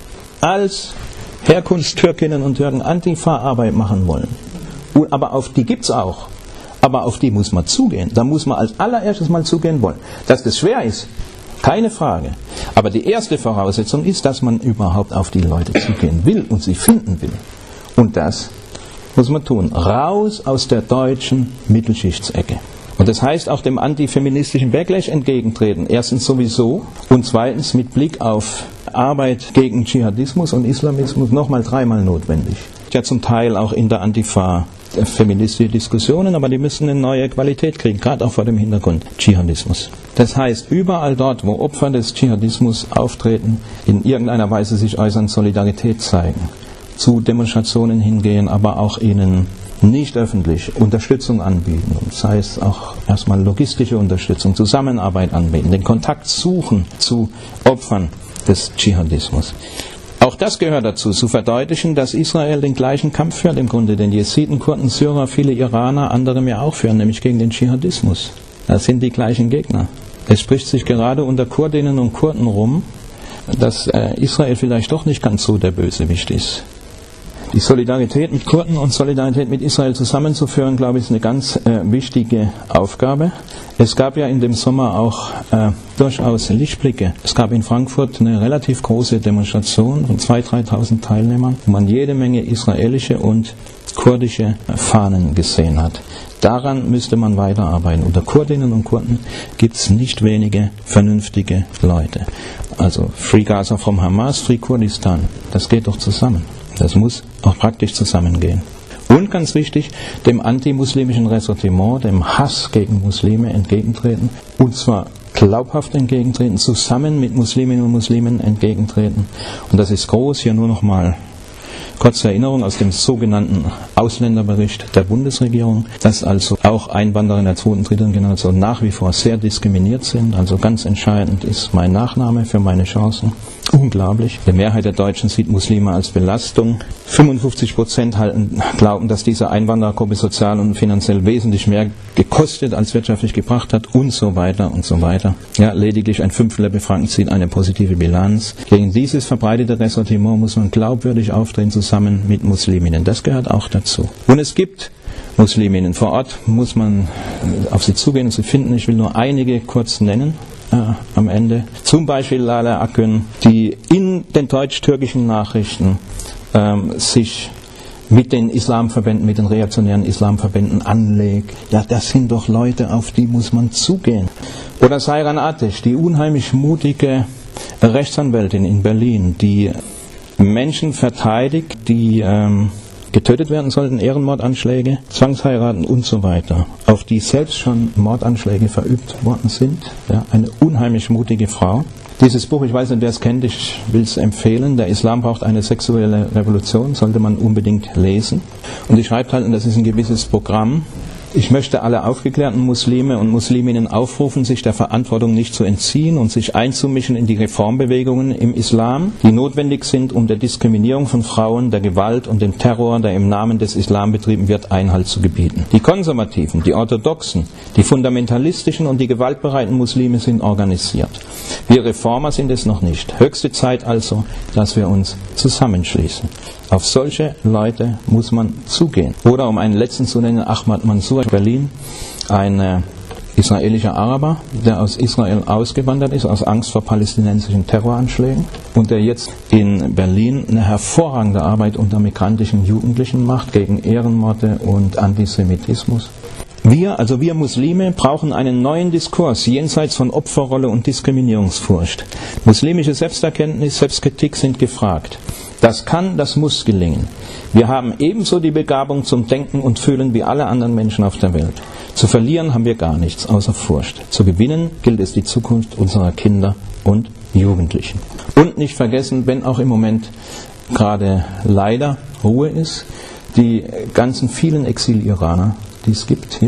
Speaker 1: als Herkunftstürkinnen und Türken Antifa-Arbeit machen wollen. Und, aber auf die gibt es auch. Aber auf die muss man zugehen. Da muss man als allererstes mal zugehen wollen. Dass das schwer ist, keine Frage. Aber die erste Voraussetzung ist, dass man überhaupt auf die Leute zugehen will und sie finden will. Und das muss man tun. Raus aus der deutschen Mittelschichtsecke. Und das heißt auch dem antifeministischen Backlash entgegentreten. Erstens sowieso und zweitens mit Blick auf Arbeit gegen Dschihadismus und Islamismus nochmal dreimal notwendig. Ja, zum Teil auch in der Antifa feministische Diskussionen, aber die müssen eine neue Qualität kriegen, gerade auch vor dem Hintergrund Dschihadismus. Das heißt, überall dort, wo Opfer des Dschihadismus auftreten, in irgendeiner Weise sich äußern, Solidarität zeigen, zu Demonstrationen hingehen, aber auch ihnen nicht öffentlich Unterstützung anbieten, sei es auch erstmal logistische Unterstützung, Zusammenarbeit anbieten, den Kontakt suchen zu Opfern des Dschihadismus. Auch das gehört dazu, zu verdeutlichen, dass Israel den gleichen Kampf führt im Grunde, den Jesiden, Kurden, Syrer, viele Iraner, andere mehr auch führen, nämlich gegen den Dschihadismus. Das sind die gleichen Gegner. Es spricht sich gerade unter Kurdinnen und Kurden rum, dass äh, Israel vielleicht doch nicht ganz so der Bösewicht ist. Die Solidarität mit Kurden und Solidarität mit Israel zusammenzuführen, glaube ich, ist eine ganz äh, wichtige Aufgabe. Es gab ja in dem Sommer auch äh, durchaus Lichtblicke. Es gab in Frankfurt eine relativ große Demonstration von zweitausend, dreitausend Teilnehmern, wo man jede Menge israelische und kurdische Fahnen gesehen hat. Daran müsste man weiterarbeiten. Unter Kurdinnen und Kurden gibt es nicht wenige vernünftige Leute. Also Free Gaza from Hamas, Free Kurdistan, das geht doch zusammen. Das muss auch praktisch zusammengehen. Und ganz wichtig, dem antimuslimischen Ressentiment, dem Hass gegen Muslime entgegentreten. Und zwar glaubhaft entgegentreten, zusammen mit Musliminnen und Muslimen entgegentreten. Und das ist groß, hier nur noch mal kurze Erinnerung aus dem sogenannten Ausländerbericht der Bundesregierung, dass also auch Einwanderer in der zweiten, dritten Generation nach wie vor sehr diskriminiert sind. Also ganz entscheidend ist mein Nachname für meine Chancen. Unglaublich. Die Mehrheit der Deutschen sieht Muslime als Belastung. fünfundfünfzig Prozent halten, glauben, dass diese Einwanderergruppe sozial und finanziell wesentlich mehr gekostet als wirtschaftlich gebracht hat und so weiter und so weiter. Ja, lediglich ein Fünftel der Befragten zieht eine positive Bilanz. Gegen dieses verbreitete Ressentiment muss man glaubwürdig auftreten, zusammen mit Musliminnen. Das gehört auch dazu. Und es gibt Musliminnen. Vor Ort muss man auf sie zugehen und sie finden. Ich will nur einige kurz nennen. Äh, am Ende. Zum Beispiel Lala Akgün, die in den deutsch-türkischen Nachrichten ähm, sich mit den Islamverbänden, mit den reaktionären Islamverbänden anlegt. Ja, das sind doch Leute, auf die muss man zugehen. Oder Seyran Ateş, die unheimlich mutige Rechtsanwältin in Berlin, die Menschen verteidigt, die ähm, getötet werden sollten, Ehrenmordanschläge, Zwangsheiraten und so weiter, auf die selbst schon Mordanschläge verübt worden sind. Ja, eine unheimlich mutige Frau. Dieses Buch, ich weiß nicht, wer es kennt, ich will es empfehlen, Der Islam braucht eine sexuelle Revolution, sollte man unbedingt lesen. Und sie schreibt halt, und das ist ein gewisses Programm, ich möchte alle aufgeklärten Muslime und Musliminnen aufrufen, sich der Verantwortung nicht zu entziehen und sich einzumischen in die Reformbewegungen im Islam, die notwendig sind, um der Diskriminierung von Frauen, der Gewalt und dem Terror, der im Namen des Islam betrieben wird, Einhalt zu gebieten. Die Konservativen, die Orthodoxen, die fundamentalistischen und die gewaltbereiten Muslime sind organisiert. Wir Reformer sind es noch nicht. Höchste Zeit also, dass wir uns zusammenschließen. Auf solche Leute muss man zugehen. Oder um einen letzten zu nennen, Ahmad Mansour, Berlin, ein äh, israelischer Araber, der aus Israel ausgewandert ist, aus Angst vor palästinensischen Terroranschlägen und der jetzt in Berlin eine hervorragende Arbeit unter migrantischen Jugendlichen macht gegen Ehrenmorde und Antisemitismus. Wir, also wir Muslime, brauchen einen neuen Diskurs jenseits von Opferrolle und Diskriminierungsfurcht. Muslimische Selbsterkenntnis, Selbstkritik sind gefragt. Das kann, das muss gelingen. Wir haben ebenso die Begabung zum Denken und Fühlen wie alle anderen Menschen auf der Welt. Zu verlieren haben wir gar nichts, außer Furcht. Zu gewinnen gilt es die Zukunft unserer Kinder und Jugendlichen. Und nicht vergessen, wenn auch im Moment gerade leider Ruhe ist, die ganzen vielen Exil-Iraner, die es gibt hier,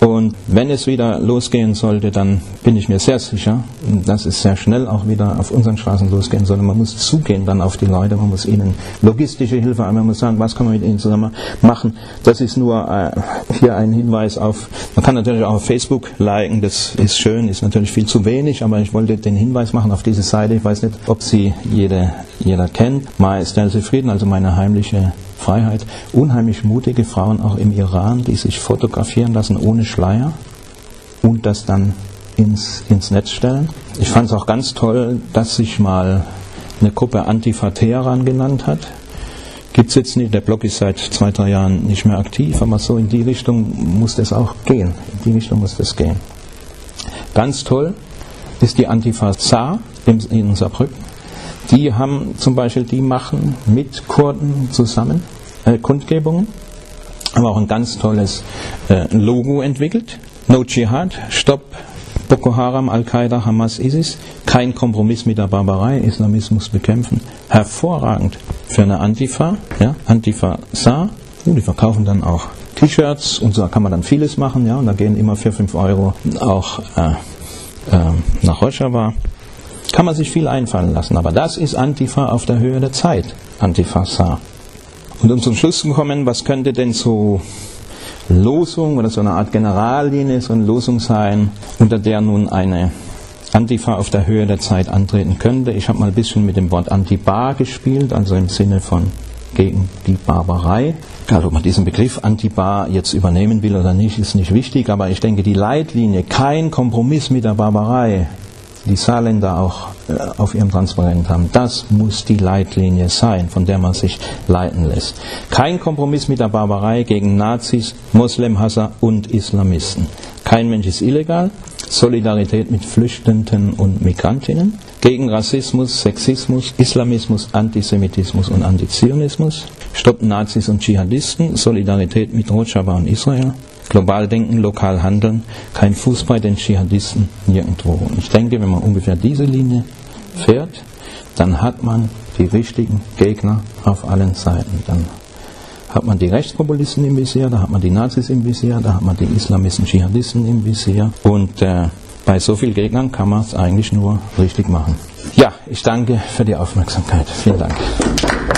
Speaker 1: Und wenn es wieder losgehen sollte, dann bin ich mir sehr sicher, dass es sehr schnell auch wieder auf unseren Straßen losgehen soll. Man muss zugehen dann auf die Leute, man muss ihnen logistische Hilfe anbieten, man muss sagen, was kann man mit ihnen zusammen machen. Das ist nur äh, hier ein Hinweis auf, man kann natürlich auch auf Facebook liken, das ist schön, ist natürlich viel zu wenig, aber ich wollte den Hinweis machen auf diese Seite, ich weiß nicht, ob sie jede, jeder kennt, Majestätischer Frieden, also meine heimliche Freiheit. Unheimlich mutige Frauen auch im Iran, die sich fotografieren lassen ohne Schleier und das dann ins, ins Netz stellen. Ich fand es auch ganz toll, dass sich mal eine Gruppe Antifa Teheran genannt hat. Gibt es jetzt nicht, der Blog ist seit zwei, drei Jahren nicht mehr aktiv, aber so in die Richtung muss das auch gehen. In die Richtung muss das gehen. Ganz toll ist die Antifa Saar in Saarbrücken. Die haben zum Beispiel, die machen mit Kurden zusammen äh, Kundgebungen, haben auch ein ganz tolles äh, Logo entwickelt. No Dschihad, Stopp Boko Haram, Al-Qaida, Hamas, ISIS, kein Kompromiss mit der Barbarei, Islamismus bekämpfen. Hervorragend für eine Antifa, ja, Antifa Saar. Und die verkaufen dann auch T-Shirts und so kann man dann vieles machen, ja, und da gehen immer vier, fünf Euro auch äh, äh, nach Rojava. Kann man sich viel einfallen lassen, aber das ist Antifa auf der Höhe der Zeit, Antifa Saar. Und um zum Schluss zu kommen, was könnte denn so Losung oder so eine Art Generallinie, so eine Losung sein, unter der nun eine Antifa auf der Höhe der Zeit antreten könnte? Ich habe mal ein bisschen mit dem Wort Antibar gespielt, also im Sinne von gegen die Barbarei. Also ob man diesen Begriff Antibar jetzt übernehmen will oder nicht, ist nicht wichtig, aber ich denke, die Leitlinie, kein Kompromiss mit der Barbarei, die Saarländer auch äh, auf ihrem Transparent haben. Das muss die Leitlinie sein, von der man sich leiten lässt. Kein Kompromiss mit der Barbarei gegen Nazis, Moslemhasser und Islamisten. Kein Mensch ist illegal. Solidarität mit Flüchtenden und Migrantinnen. Gegen Rassismus, Sexismus, Islamismus, Antisemitismus und Antizionismus. Stoppen Nazis und Dschihadisten. Solidarität mit Rojava und Israel. Global denken, lokal handeln, kein Fuß bei den Dschihadisten, nirgendwo. Und ich denke, wenn man ungefähr diese Linie fährt, dann hat man die richtigen Gegner auf allen Seiten. Dann hat man die Rechtspopulisten im Visier, da hat man die Nazis im Visier, da hat man die Islamisten, Dschihadisten im Visier. Und äh, bei so vielen Gegnern kann man es eigentlich nur richtig machen. Ja, ich danke für die Aufmerksamkeit. Vielen Dank.